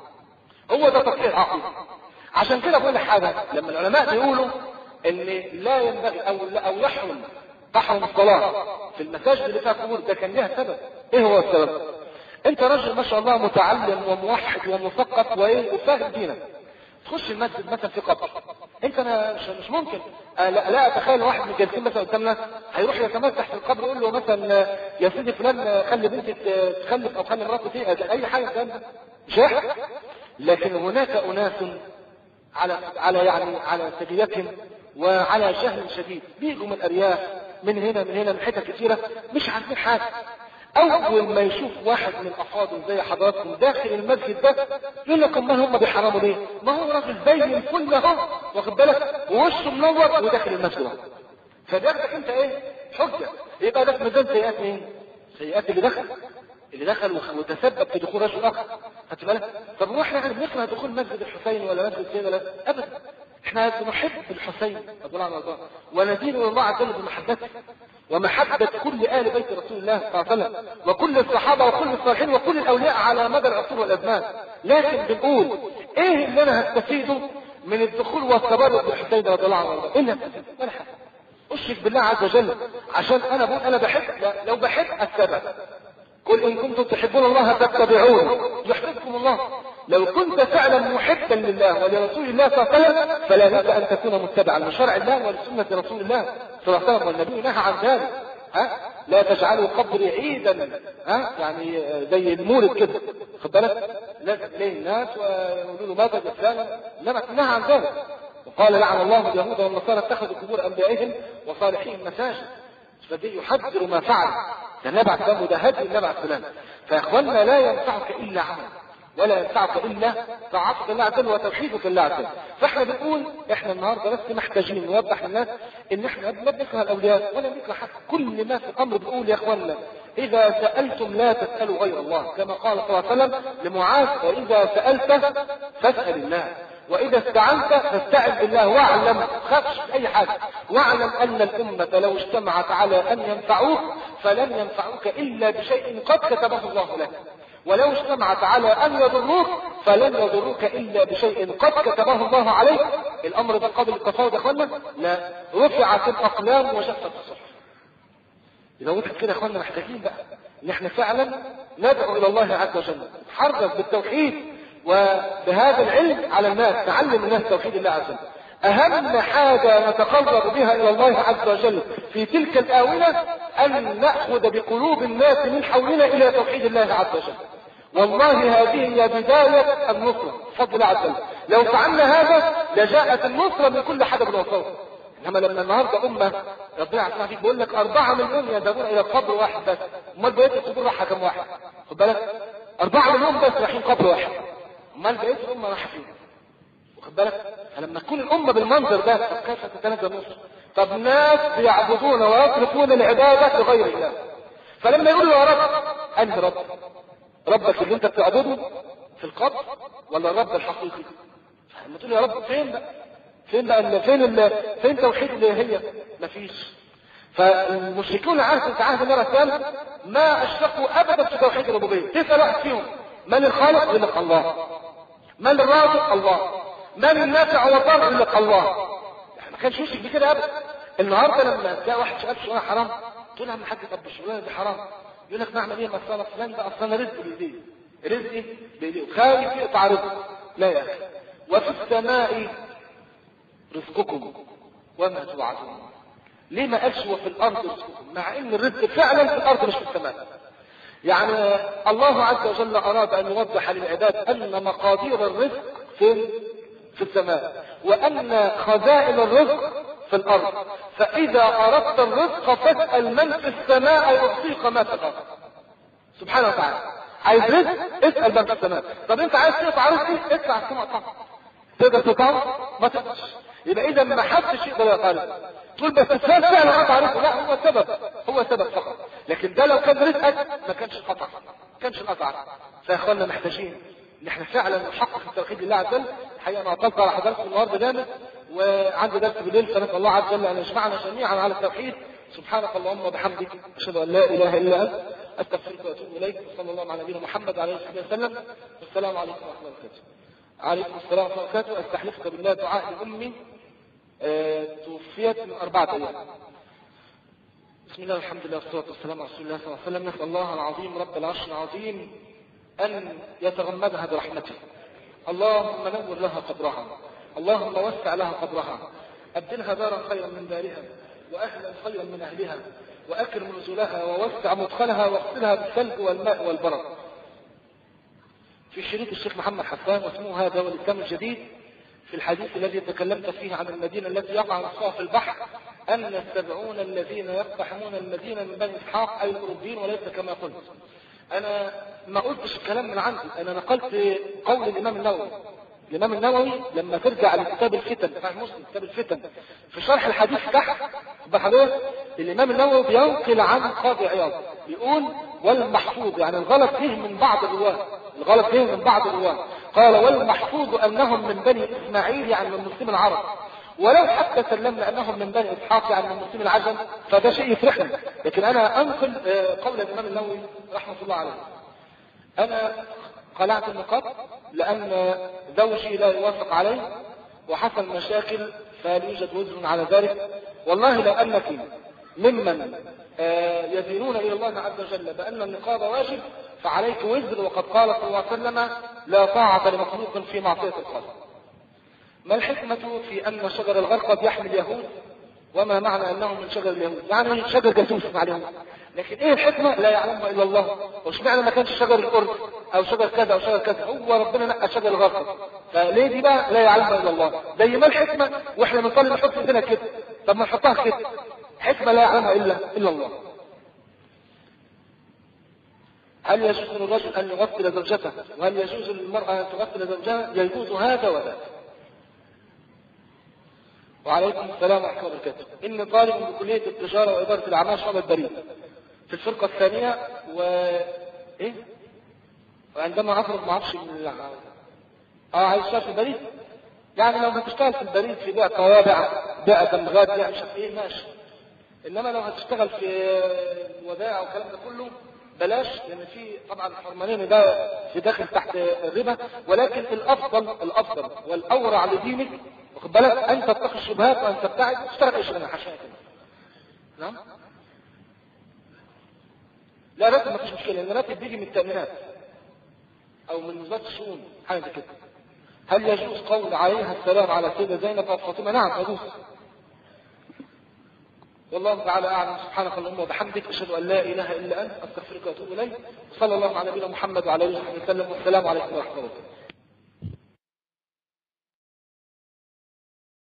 هو ده تصحيح عقيده. عشان كده بقول لك حاجه، لما العلماء بيقولوا ان لا ينبغي او او يحرم تحرم الصلاه في المساجد اللي فيها قبور، ده كان لها سبب. ايه هو السبب؟ انت راجل ما شاء الله متعلم وموحد ومثقف وايه وفاهم دينك، تخش المسجد مثلا في قبر، انت انا مش, مش ممكن لا, لا اتخيل واحد من الجالسين مثلا قدامنا هيروح يتمسح في القبر يقول له مثلا يا سيدي فلان خلي بنتك تخلف او خلي مراتك فيها اي حاجه كده، مش هيحصل. لكن هناك اناس على على يعني على سجيتهم وعلى جهل شديد بيجوا من الارياف من هنا من هنا من حتت كثيره مش عارفين حاجه. اول ما يشوف واحد من الافاضل زي حضراتكم داخل المسجد ده يقول لك امال هم بيحرموا ليه؟ ما هو راجل زي الفل اهو، واخد بالك، ووشه منور وداخل المسجد. فبياخدك انت ايه؟ حجه. يبقى ده في ميزان سيئات مين؟ سيئات اللي دخل اللي دخل وتسبب في دخول رجل اخر. خدت بالك؟ طب واحنا يعني بنكره دخول مسجد الحسين ولا مسجد سيدنا؟ لا ابدا، احنا بنحب الحسين رضي الله عنه وندين الله عز وجل بمحبته ومحبة كل آل بيت رسول الله صلى الله عليه وسلم وكل الصحابة وكل الصالحين وكل الأولياء على مدى العصور والأزمان. لكن بنقول إيه اللي أنا هستفيده من الدخول والتبرك بالحسين رضي الله عنه؟ إيه اللي هستفيده؟ ولا حاجة. أشرك بالله عز وجل عشان أنا بقول أنا بحب، لو بحب أتبع. قل إن كنتم تحبون الله فاتبعون يحببكم الله. لو كنت فعلا محبا لله ولرسول الله صلى الله عليه وسلم فلا بد ان تكون متبعا لشرع الله ولسنه رسول الله صلى الله عليه وسلم، والنبي نهى عن ذلك. ها لا تجعلوا قبري عيدا، ها يعني زي المولد كده، خد بالك، لازم ليه الناس ويقولوا له ماذا الاسلام، انما نهى عن ذلك. وقال لعن الله اليهود والنصارى اتخذوا قبور انبيائهم وصالحين مساجد. فدي يحذر ما فعل، ده نبعث دمه، ده هدي النبع فلان. فيا اخوانا لا ينفعك الا عمل ولا ينفعك الا طاعتك الله عز وجل وتوحيدك الله عز وجل. فاحنا بنقول احنا النهارده بس محتاجين نوضح للناس ان احنا لا بنكره الاولياء ولا بنكره حد. كل ما في الامر بنقول يا اخوانا اذا سالتم لا تسالوا غير الله، كما قال صلى الله عليه وسلم لمعاذ واذا سالت فاسال الله واذا استعنت فاستعن بالله واعلم، ما تخافش اي حاجه، واعلم ان الامه لو اجتمعت على ان ينفعوك فلن ينفعوك الا بشيء قد كتبه الله لك، ولو اجتمعت على ان يضروك فلن يضروك الا بشيء قد كتبه الله عليك. الامر ده قبل التفاوض يا اخوانا، لا رفعت الاقلام وجفت الصحف. اذا قلت كده يا اخوانا محتاجين بقى ان احنا فعلا ندعو الى الله عز وجل، نتحرك بالتوحيد وبهذا العلم على الناس، نعلم الناس توحيد الله عز وجل. اهم حاجه نتقرب بها الى الله عز وجل في تلك الاونه ان ناخذ بقلوب الناس من حولنا الى توحيد الله عز وجل. والله هذه هي بدايه النصره بفضل الله عز وجل. لو فعلنا هذا لجاءت النصره من كل حدب وصوت. انما لما النهارده امه ربنا يعافينا فيك بيقول لك أربعة مليون يذهبون الى قبر واحد بس، امال بقيه القبور رايحه كم واحد؟ خد بالك، أربعة مليون بس رايحين قبر واحد، امال بقيه الامه رايحه فين؟ واخد بالك؟ فلما تكون الامه بالمنظر ده كيف تتنزل النصر؟ طب ناس بيعبدون ويصرفون العباده لغير الله، فلما يقولوا يا رب، انهي رب؟ ربك اللي انت بتعبده في القبر ولا الرب الحقيقي؟ لما تقول يا رب فين بقى؟ فين بقى فين ال... فين توحيد الالهيه؟ مفيش. فالمشركون عهد في عهد النبي صلى الله عليه وسلم ما اشركوا ابدا في توحيد الربوبيه. تسال واحد فيهم من الخالق؟ يقول لك الله. من الرازق؟ الله. من النافع والضار؟ يقول لك الله. يعني ما كانش يشرك بكده ابدا. النهارده لما تلاقي واحد شغال شغلانه حرام تقول له يا عم الحاج طب الشغلانه دي حرام، يقول لك نعمل ايه؟ ما اصل فلان ده اصلا رزق بايديه، رزقي بايديه، خايف يقطع رزقه. لا يا اخي، وفي السماء رزقكم وما توعدون. ليه ما قالش وفي الارض رزقكم؟ مع ان الرزق فعلا في الارض مش في السماء. يعني الله عز وجل اراد ان يوضح للعباد ان مقادير الرزق في في السماء وان خزائن الرزق في الارض. فاذا اردت الرزق فاسال من في السماء يعطيك ما في الارض سبحانه وتعالى. عايز رزق اسال من في السماء. طب انت عايز تقطع رزقي؟ اطلع السماء طبعا. تقدر تقطعه؟ ما تقدرش. يبقى اذا ما حدش يقدر يقارن. تقول بس فلان فعلا قطع رزقه، لا هو سبب، هو سبب فقط. لكن ده لو كان رزقك ما كانش قطع، ما كانش قطع. فيا اخوانا محتاجين ان احنا فعلا نحقق التوحيد لله عز وجل. الحقيقه انا اطلت على حضراتكم النهارده جامد، وعندي درس بالليل، فنسال الله عز وجل ان يجمعنا جميعا على التوحيد. سبحانك اللهم وبحمدك، اشهد ان لا اله الا انت، استغفرك واتوب اليك. وصلى الله على نبينا محمد عليه الصلاه والسلام. والسلام عليكم ورحمه الله وبركاته. عليكم السلام ورحمه الله وبركاته. استحلفك بالله دعاء لامي أه توفيت من اربعه ايام. بسم الله والحمد لله والصلاه والسلام على رسول الله صلى الله عليه وسلم. نسال الله العظيم رب العرش العظيم ان يتغمدها برحمته. اللهم نور لها قبرها، اللهم وسع لها قبرها، ابدلها دارا خيرا من دارها، واهلا خيرا من اهلها، واكرم نزلها، ووسع مدخلها، واغسلها بالثلج والماء والبرد. في شريط الشيخ محمد حسان، واسمه هذا والاسلام الجديد، في الحديث الذي تكلمت فيه عن المدينه التي يقع نصفها في البحر، ان السبعون الذين يقتحمون المدينه من بني اسحاق اي الاوروبيين، وليس كما قلت. انا ما قلتش الكلام من عندي، انا نقلت قول الامام النووي. الامام النووي لما ترجع لكتاب الفتن، صحيح مسلم كتاب الفتن، في شرح الحديث تحت بحضرتك الامام النووي بينقل عن قاضي عياض، بيقول والمحفوظ، يعني الغلط فيه من بعض الرواه، الغلط فيه من بعض الرواه، قال والمحفوظ انهم من بني اسماعيل يعني من مسلم العرب، ولو حتى سلمنا انهم من بني اسحاق يعني من مسلم العجم، فده شيء يفرحنا. لكن انا انقل قول الامام النووي رحمه الله عليه. انا قلعت النقاب لان زوجي لا يوافق عليه وحصل مشاكل، فهل يوجد وزر على ذلك؟ والله لو انك ممن يدينون الى الله عز وجل بان النقاب واجب فعليك وزر، وقد قال صلى الله عليه وسلم لا طاعة لمخلوق في معصية الخالق. ما الحكمة في ان شجر الغرقد يحمي اليهود؟ وما معنى انه من شجر اليهود؟ يعني شجر جاسوس عليهم. لكن ايه الحكمة؟ لا يعلمها الا الله. وش معنى ما كانش شجر القرد او شجر كذا او شجر كذا؟ هو ربنا نقى شجر الغرقد، فليه دي بقى لا يعلمها الا الله؟ زي ما الحكمة واحنا بنصلي نحط ايدينا كده، طب ما نحطها كده، حكمة لا يعلمها الا الا الله. هل يجوز للرجل ان يغسل زوجته؟ وهل يجوز للمرأة ان تغسل زوجها؟ يجوز هذا وذاك. وعليكم السلام ورحمة الله وبركاته. إني طالب بكلية التجارة وإدارة الأعمال شعبة بريد في الفرقة الثانية، و إيه؟ وعندما أخرج ما أعرفش من ال... آه عايز أشتغل في البريد؟ يعني لو هتشتغل في البريد في بيع طوابع، بيع تمغات، بيع مش عارف إيه، ماشي. إنما لو هتشتغل في الودائع والكلام ده كله بلاش، لأن في طبعا الحرمانين ده في داخل تحت الربا، ولكن الأفضل الأفضل والأورع لدينك واخد بالك ان تتقي الشبهات وان تبتعد تشتغل ايش انا حاشا كده. نعم؟ لا راتب ما فيش مشكله، لان الراتب بيجي من التامينات او من وزاره الشؤون حاجه كده. هل يجوز قول عليها السلام على السيده زينب او فاطمه؟ نعم يجوز. والله تعالى اعلم. سبحانك اللهم وبحمدك، اشهد ان لا اله الا انت، استغفرك واتوب اليك. صلى الله على نبينا محمد وعلى اله وصحبه وسلم، والسلام عليكم ورحمه الله.